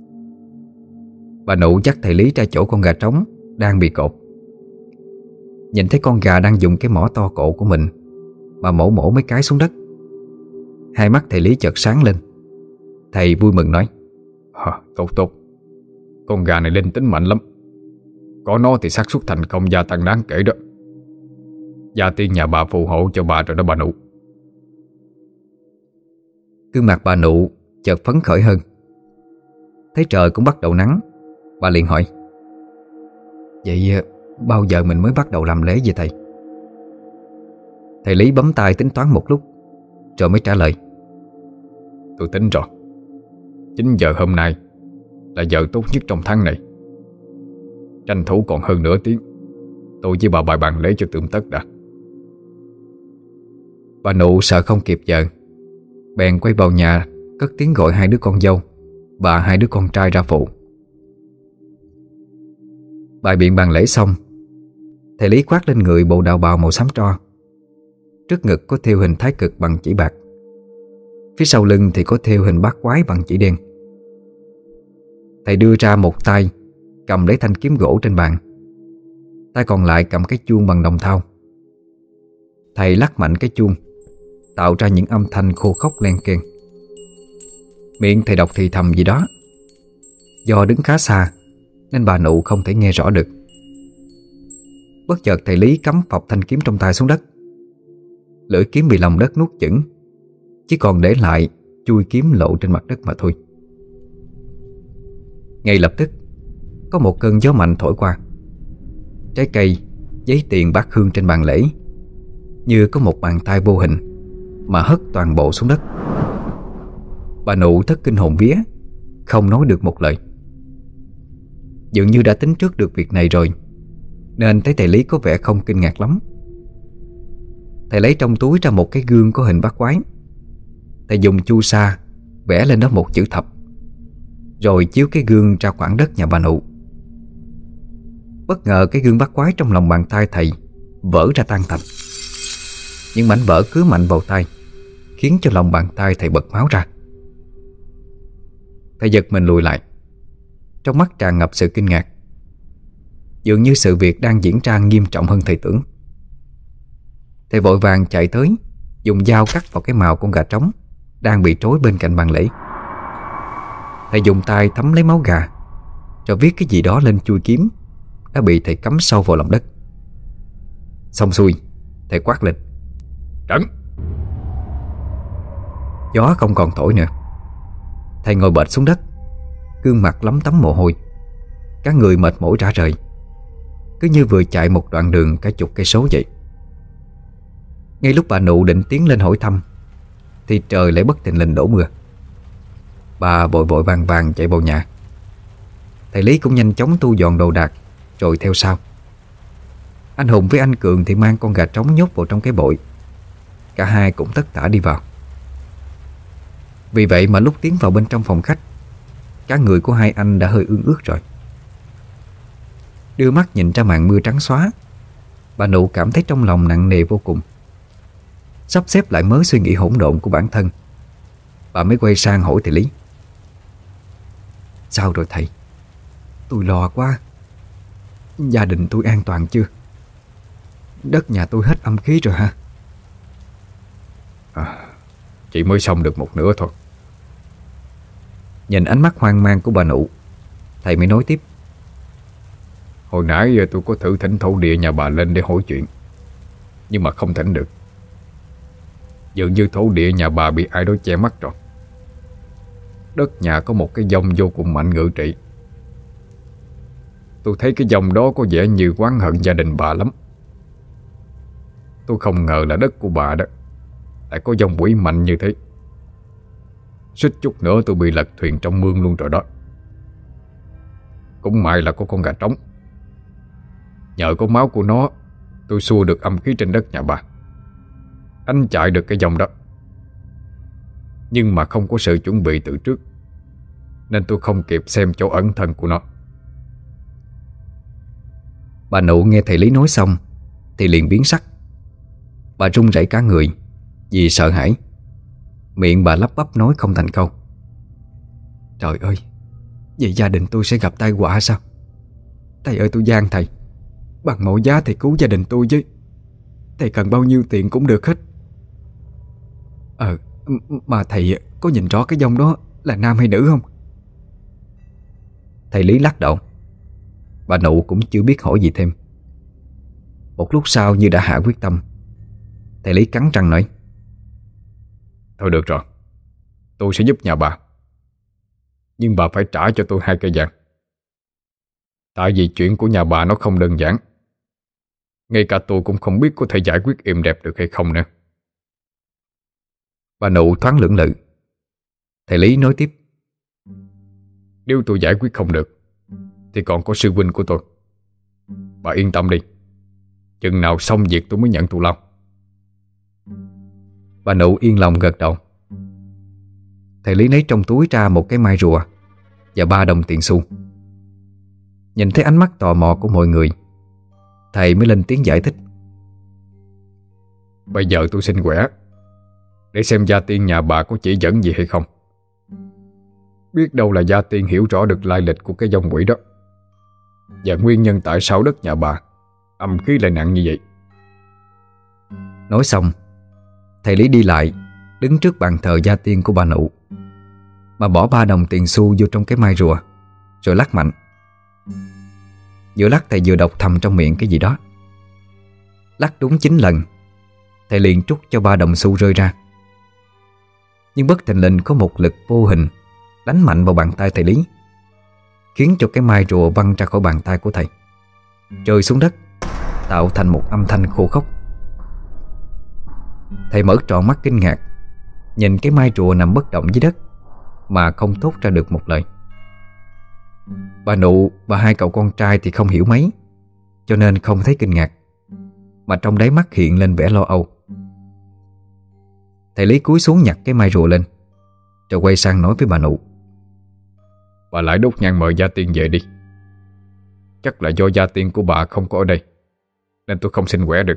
Bà Nụ dắt thầy Lý ra chỗ con gà trống đang bị cột. Nhìn thấy con gà đang dùng cái mỏ to cộ của mình mà mổ mổ mấy cái xuống đất. Hai mắt thầy Lý chợt sáng lên. Thầy vui mừng nói. à, Tốt tốt, con gà này linh tính mạnh lắm. Có nó thì xác suất thành công gia tăng đáng kể đó. Gia tiên nhà bà phù hộ cho bà rồi đó bà Nụ. Gương mặt bà Nụ chợt phấn khởi hơn. Thấy trời cũng bắt đầu nắng, bà liền hỏi. Vậy bao giờ mình mới bắt đầu làm lễ vậy thầy? Thầy Lý bấm tay tính toán một lúc, rồi mới trả lời. Tôi tính rồi, chín giờ hôm nay là giờ tốt nhất trong tháng này. Tranh thủ còn hơn nửa tiếng, tôi với bà bài bàn lễ cho tươm tất đã. Bà Nụ sợ không kịp giờ, bèn quay vào nhà cất tiếng gọi hai đứa con dâu và hai đứa con trai ra phụ. Bài biện bàn lễ xong, thầy Lý khoác lên người bộ đạo bào màu xám tro. Trước ngực có thêu hình thái cực bằng chỉ bạc, phía sau lưng thì có thêu hình bát quái bằng chỉ đen. Thầy đưa ra một tay cầm lấy thanh kiếm gỗ trên bàn, tay còn lại cầm cái chuông bằng đồng thau. Thầy lắc mạnh cái chuông, tạo ra những âm thanh khô khốc len keng. Miệng thầy đọc thì thầm gì đó. Do đứng khá xa nên bà Nụ không thể nghe rõ được. Bất chợt thầy Lý cắm phập thanh kiếm trong tay xuống đất. Lưỡi kiếm bị lòng đất nuốt chửng, chỉ còn để lại chui kiếm lộ trên mặt đất mà thôi. Ngay lập tức có một cơn gió mạnh thổi qua. Trái cây, giấy tiền, bát hương trên bàn lễ như có một bàn tay vô hình mà hất toàn bộ xuống đất. Bà Nụ thất kinh hồn vía, không nói được một lời. Dường như đã tính trước được việc này rồi, nên thấy thầy Lý có vẻ không kinh ngạc lắm. Thầy lấy trong túi ra một cái gương có hình bát quái. Thầy dùng chu sa vẽ lên đó một chữ thập, rồi chiếu cái gương ra khoảng đất nhà bà Nụ. Bất ngờ cái gương bát quái trong lòng bàn tay thầy vỡ ra tan tành. Những mảnh vỡ cứ mạnh vào tay, khiến cho lòng bàn tay thầy bật máu ra. Thầy giật mình lùi lại, trong mắt tràn ngập sự kinh ngạc. Dường như sự việc đang diễn ra nghiêm trọng hơn thầy tưởng. Thầy vội vàng chạy tới, dùng dao cắt vào cái mào con gà trống đang bị trói bên cạnh bàn lễ. Thầy dùng tay thấm lấy máu gà, rồi viết cái gì đó lên chuôi kiếm đã bị thầy cắm sâu vào lòng đất. Xong xuôi, thầy quát lên: Trấn! Gió không còn thổi nữa. Thầy ngồi bệt xuống đất, gương mặt lấm tấm mồ hôi, cả người mệt mỏi rã rời, cứ như vừa chạy một đoạn đường cả chục cây số vậy. Ngay lúc bà Nụ định tiến lên hỏi thăm thì trời lại bất thình lình đổ mưa. Bà vội vội vàng vàng chạy vào nhà. Thầy Lý cũng nhanh chóng thu dọn đồ đạc rồi theo sau. Anh Hùng với anh Cường thì mang con gà trống nhốt vào trong cái bội. Cả hai cũng tất tả đi vào. Vì vậy mà lúc tiến vào bên trong phòng khách, cả người của hai anh đã hơi ương ướt rồi. Đưa mắt nhìn ra màn mưa trắng xóa, bà Nụ cảm thấy trong lòng nặng nề vô cùng. Sắp xếp lại mớ suy nghĩ hỗn độn của bản thân, bà mới quay sang hỏi thầy Lý: Sao rồi thầy? Tôi lo quá. Gia đình tôi an toàn chưa? Đất nhà tôi hết âm khí rồi hả? À, chỉ mới xong được một nửa thôi. Nhìn ánh mắt hoang mang của bà Nụ, thầy mới nói tiếp: Hồi nãy tôi có thử thỉnh thổ địa nhà bà lên để hỏi chuyện, nhưng mà không thỉnh được. Dường như thổ địa nhà bà bị ai đó che mắt rồi. Đất nhà có một cái dòng vô cùng mạnh ngự trị. Tôi thấy cái dòng đó có vẻ như oán hận gia đình bà lắm. Tôi không ngờ là đất của bà đó lại có dòng quỷ mạnh như thế. Suýt chút nữa tôi bị lật thuyền trong mương luôn rồi đó. Cũng may là có con gà trống. Nhờ có máu của nó, tôi xua được âm khí trên đất nhà bà, anh chạy được cái dòng đó. Nhưng mà không có sự chuẩn bị từ trước, nên tôi không kịp xem chỗ ẩn thân của nó. Bà Nụ nghe thầy Lý nói xong thì liền biến sắc. Bà run rẩy cả người vì sợ hãi. Miệng bà lắp bắp nói không thành câu: Trời ơi, vậy gia đình tôi sẽ gặp tai họa sao? Thầy ơi, tôi van thầy, bằng mọi giá thì cứu gia đình tôi với. Thầy cần bao nhiêu tiền cũng được hết. Ờ, mà thầy có nhìn rõ cái dòng đó là nam hay nữ không? Thầy Lý lắc đầu. Bà Nụ cũng chưa biết hỏi gì thêm. Một lúc sau như đã hạ quyết tâm, thầy Lý cắn răng nói: Thôi được rồi, tôi sẽ giúp nhà bà. Nhưng bà phải trả cho tôi hai cây vàng. Tại vì chuyện của nhà bà nó không đơn giản. Ngay cả tôi cũng không biết có thể giải quyết êm đẹp được hay không nữa. Bà Nụ thoáng lưỡng lự. Thầy Lý nói tiếp: Nếu tôi giải quyết không được thì còn có sư huynh của tôi. Bà yên tâm đi, chừng nào xong việc tôi mới nhận thù lao. Bà Nụ yên lòng gật đầu. Thầy Lý lấy trong túi ra một cái mai rùa và ba đồng tiền xu. Nhìn thấy ánh mắt tò mò của mọi người, thầy mới lên tiếng giải thích: Bây giờ tôi xin quẻ để xem gia tiên nhà bà có chỉ dẫn gì hay không. Biết đâu là gia tiên hiểu rõ được lai lịch của cái dòng quỷ đó và nguyên nhân tại sao đất nhà bà âm khí lại nặng như vậy. Nói xong, thầy Lý đi lại đứng trước bàn thờ gia tiên của bà Nụ, mà bỏ ba đồng tiền xu vô trong cái mai rùa, rồi lắc mạnh. Vừa lắc thầy vừa đọc thầm trong miệng cái gì đó. Lắc đúng chín lần, thầy liền trút cho ba đồng xu rơi ra. Nhưng bất thình lình có một lực vô hình đánh mạnh vào bàn tay thầy Lý, khiến cho cái mai rùa văng ra khỏi bàn tay của thầy, rơi xuống đất, tạo thành một âm thanh khô khốc. Thầy mở tròn mắt kinh ngạc, nhìn cái mai rùa nằm bất động dưới đất mà không thốt ra được một lời. Bà Nụ và hai cậu con trai thì không hiểu mấy, cho nên không thấy kinh ngạc, mà trong đáy mắt hiện lên vẻ lo âu. Thầy Lý cúi xuống nhặt cái mai rùa lên, rồi quay sang nói với bà Nụ: Bà lại đốt nhang mời gia tiên về đi. Chắc là do gia tiên của bà không có ở đây, nên tôi không xin quẻ được.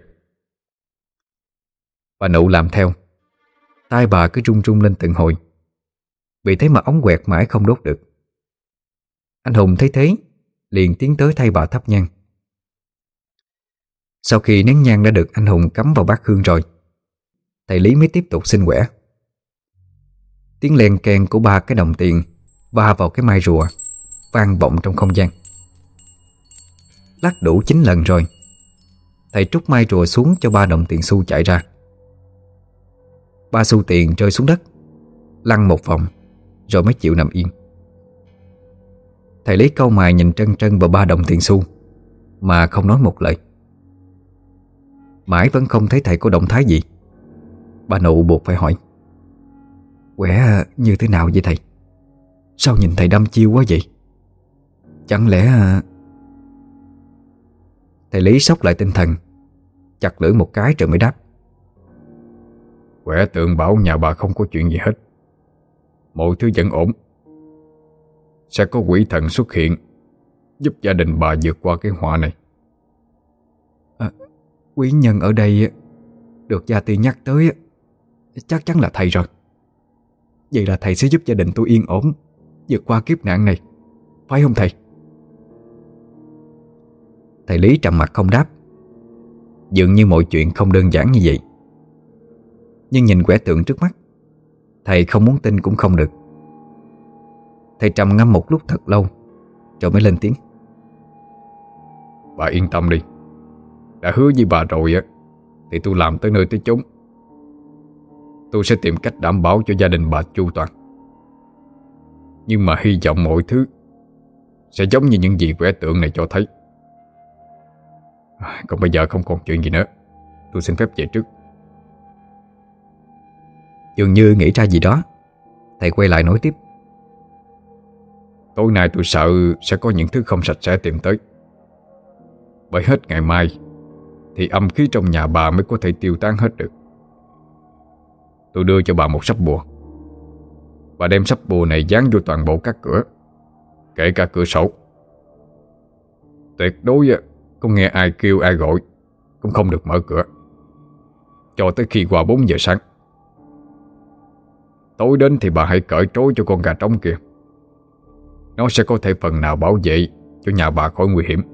Bà Nụ làm theo. Tai bà cứ run run lên từng hồi, vì thế mà ống quẹt mãi không đốt được. Anh Hùng thấy thế liền tiến tới thay bà thắp nhang. Sau khi nén nhang đã được anh Hùng cắm vào bát hương rồi, thầy Lý mới tiếp tục xin quẻ. Tiếng len keng của ba cái đồng tiền va vào cái mai rùa, vang vọng trong không gian. Lắc đủ chín lần rồi, thầy trút mai rùa xuống cho ba đồng tiền xu chạy ra. Ba xu tiền rơi xuống đất, lăn một vòng rồi mới chịu nằm yên. Thầy Lý cau mày nhìn trân trân vào ba đồng tiền xu mà không nói một lời. Mãi vẫn không thấy thầy có động thái gì. Bà Nụ buộc phải hỏi: "Quẻ như thế nào vậy thầy? Sao nhìn thầy đăm chiêu quá vậy? Chẳng lẽ..." Thầy Lý xốc lại tinh thần, chặt lưỡi một cái rồi mới đáp: "Quẻ tượng bảo nhà bà không có chuyện gì hết, mọi thứ vẫn ổn. Sẽ có quỷ thần xuất hiện giúp gia đình bà vượt qua cái họa này." À, quý nhân ở đây được gia tiên nhắc tới chắc chắn là thầy rồi. Vậy là thầy sẽ giúp gia đình tôi yên ổn vượt qua kiếp nạn này, phải không thầy? Thầy Lý trầm mặt không đáp. Dường như mọi chuyện không đơn giản như vậy. Nhưng nhìn quẻ tượng trước mắt, thầy không muốn tin cũng không được. Thầy trầm ngâm một lúc thật lâu rồi mới lên tiếng: "Bà yên tâm đi, đã hứa với bà rồi á thì tôi làm tới nơi tới chốn. Tôi sẽ tìm cách đảm bảo cho gia đình bà chu toàn. Nhưng mà hy vọng mọi thứ sẽ giống như những gì quẻ tượng này cho thấy. Còn bây giờ không còn chuyện gì nữa, tôi xin phép về trước." Dường như nghĩ ra gì đó, thầy quay lại nói tiếp: "Tối nay tôi sợ sẽ có những thứ không sạch sẽ tìm tới. Bởi hết ngày mai thì âm khí trong nhà bà mới có thể tiêu tán hết được. Tôi đưa cho bà một sấp bùa. Bà đem sấp bùa này dán vô toàn bộ các cửa, kể cả cửa sổ. Tuyệt đối không nghe ai kêu ai gọi, cũng không được mở cửa cho tới khi qua bốn giờ sáng. Tối đến thì bà hãy cởi trói cho con gà trống kia. Nó sẽ có thể phần nào bảo vệ cho nhà bà khỏi nguy hiểm."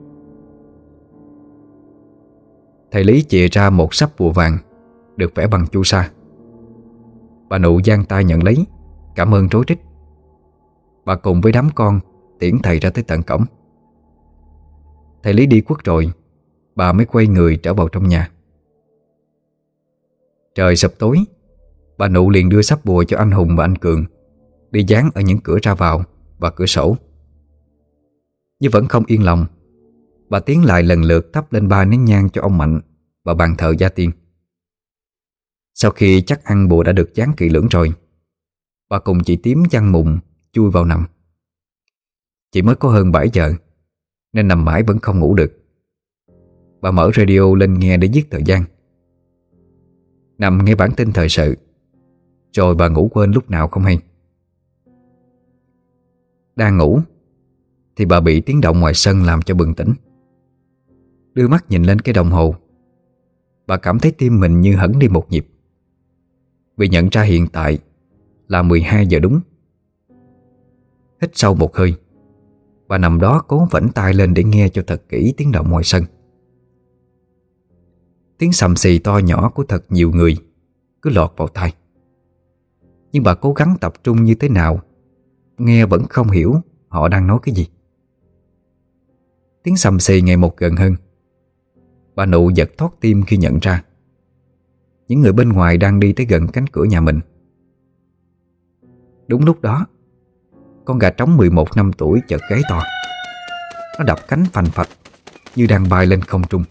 Thầy Lý chìa ra một sấp bùa vàng được vẽ bằng chu sa. Bà Nụ giang tay nhận lấy, cảm ơn rối rít. Bà cùng với đám con tiễn thầy ra tới tận cổng. Thầy Lý đi khuất rồi, bà mới quay người trở vào trong nhà. Trời sập tối, bà Nụ liền đưa sắp bùa cho anh Hùng và anh Cường đi dán ở những cửa ra vào và cửa sổ. Nhưng vẫn không yên lòng, bà tiến lại lần lượt thắp lên ba nén nhang cho ông Mạnh và bàn thờ gia tiên. Sau khi chắc ăn bùa đã được dán kỹ lưỡng rồi, bà cùng chị Tím chăn mùng chui vào nằm. Chỉ mới có hơn bảy giờ nên nằm mãi vẫn không ngủ được. Bà mở radio lên nghe để giết thời gian. Nằm nghe bản tin thời sự, rồi bà ngủ quên lúc nào không hay. Đang ngủ thì bà bị tiếng động ngoài sân làm cho bừng tỉnh. Đưa mắt nhìn lên cái đồng hồ, bà cảm thấy tim mình như hẫng đi một nhịp, vì nhận ra hiện tại là mười hai giờ đúng. Hít sâu một hơi, bà nằm đó cố vảnh tai lên để nghe cho thật kỹ tiếng động ngoài sân. Tiếng xầm xì to nhỏ của thật nhiều người cứ lọt vào tai. Nhưng bà cố gắng tập trung như thế nào, nghe vẫn không hiểu họ đang nói cái gì. Tiếng xầm xì ngày một gần hơn. Bà Nụ giật thót tim khi nhận ra những người bên ngoài đang đi tới gần cánh cửa nhà mình. Đúng lúc đó, con gà trống mười một năm tuổi chợt gáy to. Nó đập cánh phành phạch như đang bay lên không trung.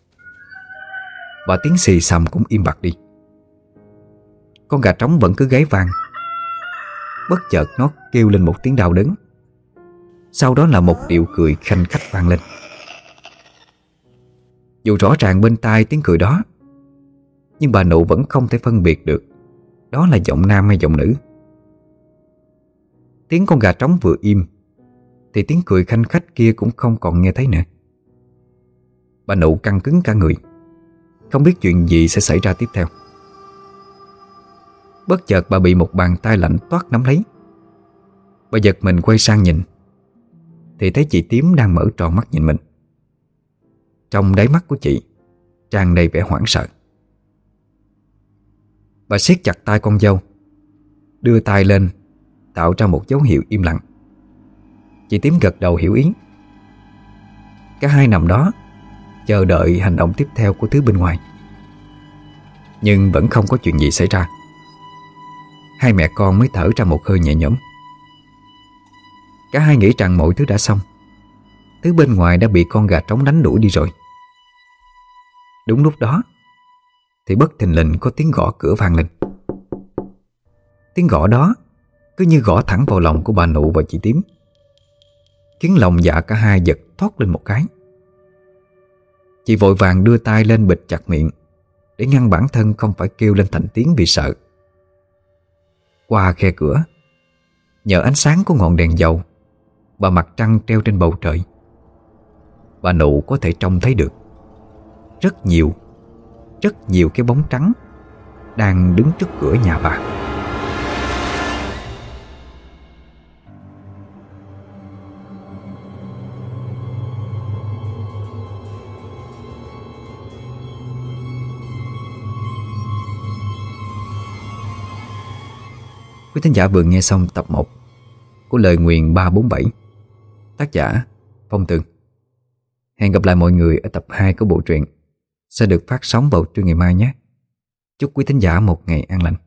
Và tiếng xì xầm cũng im bặt đi. Con gà trống vẫn cứ gáy vang. Bất chợt nó kêu lên một tiếng đau đớn. Sau đó là một điệu cười khanh khách vang lên. Dù rõ ràng bên tai tiếng cười đó, nhưng bà Nụ vẫn không thể phân biệt được đó là giọng nam hay giọng nữ. Tiếng con gà trống vừa im thì tiếng cười khanh khách kia cũng không còn nghe thấy nữa. Bà Nụ căng cứng cả người, không biết chuyện gì sẽ xảy ra tiếp theo. Bất chợt bà bị một bàn tay lạnh toát nắm lấy. Bà giật mình quay sang nhìn thì thấy chị Tím đang mở tròn mắt nhìn mình. Trong đáy mắt của chị tràn đầy vẻ hoảng sợ. Bà siết chặt tay con dâu, đưa tay lên tạo ra một dấu hiệu im lặng. Chị Tím gật đầu hiểu ý. Cả hai nằm đó chờ đợi hành động tiếp theo của thứ bên ngoài. Nhưng vẫn không có chuyện gì xảy ra. Hai mẹ con mới thở ra một hơi nhẹ nhõm. Cả hai nghĩ rằng mọi thứ đã xong. Thứ bên ngoài đã bị con gà trống đánh đuổi đi rồi. Đúng lúc đó thì bất thình lình có tiếng gõ cửa vang lên. Tiếng gõ đó cứ như gõ thẳng vào lòng của bà Nụ và chị Tím, khiến lòng dạ cả hai giật thoát lên một cái. Chị vội vàng đưa tay lên bịt chặt miệng để ngăn bản thân không phải kêu lên thành tiếng vì sợ. Qua khe cửa, nhờ ánh sáng của ngọn đèn dầu và mặt trăng treo trên bầu trời, bà Nụ có thể trông thấy được rất nhiều, rất nhiều cái bóng trắng đang đứng trước cửa nhà bà. Quý thính giả vừa nghe xong tập một của Lời Nguyền ba bốn bảy, tác giả Phong Tường. Hẹn gặp lại mọi người ở tập hai của bộ truyện sẽ được phát sóng vào trưa ngày mai nhé. Chúc quý thính giả một ngày an lành.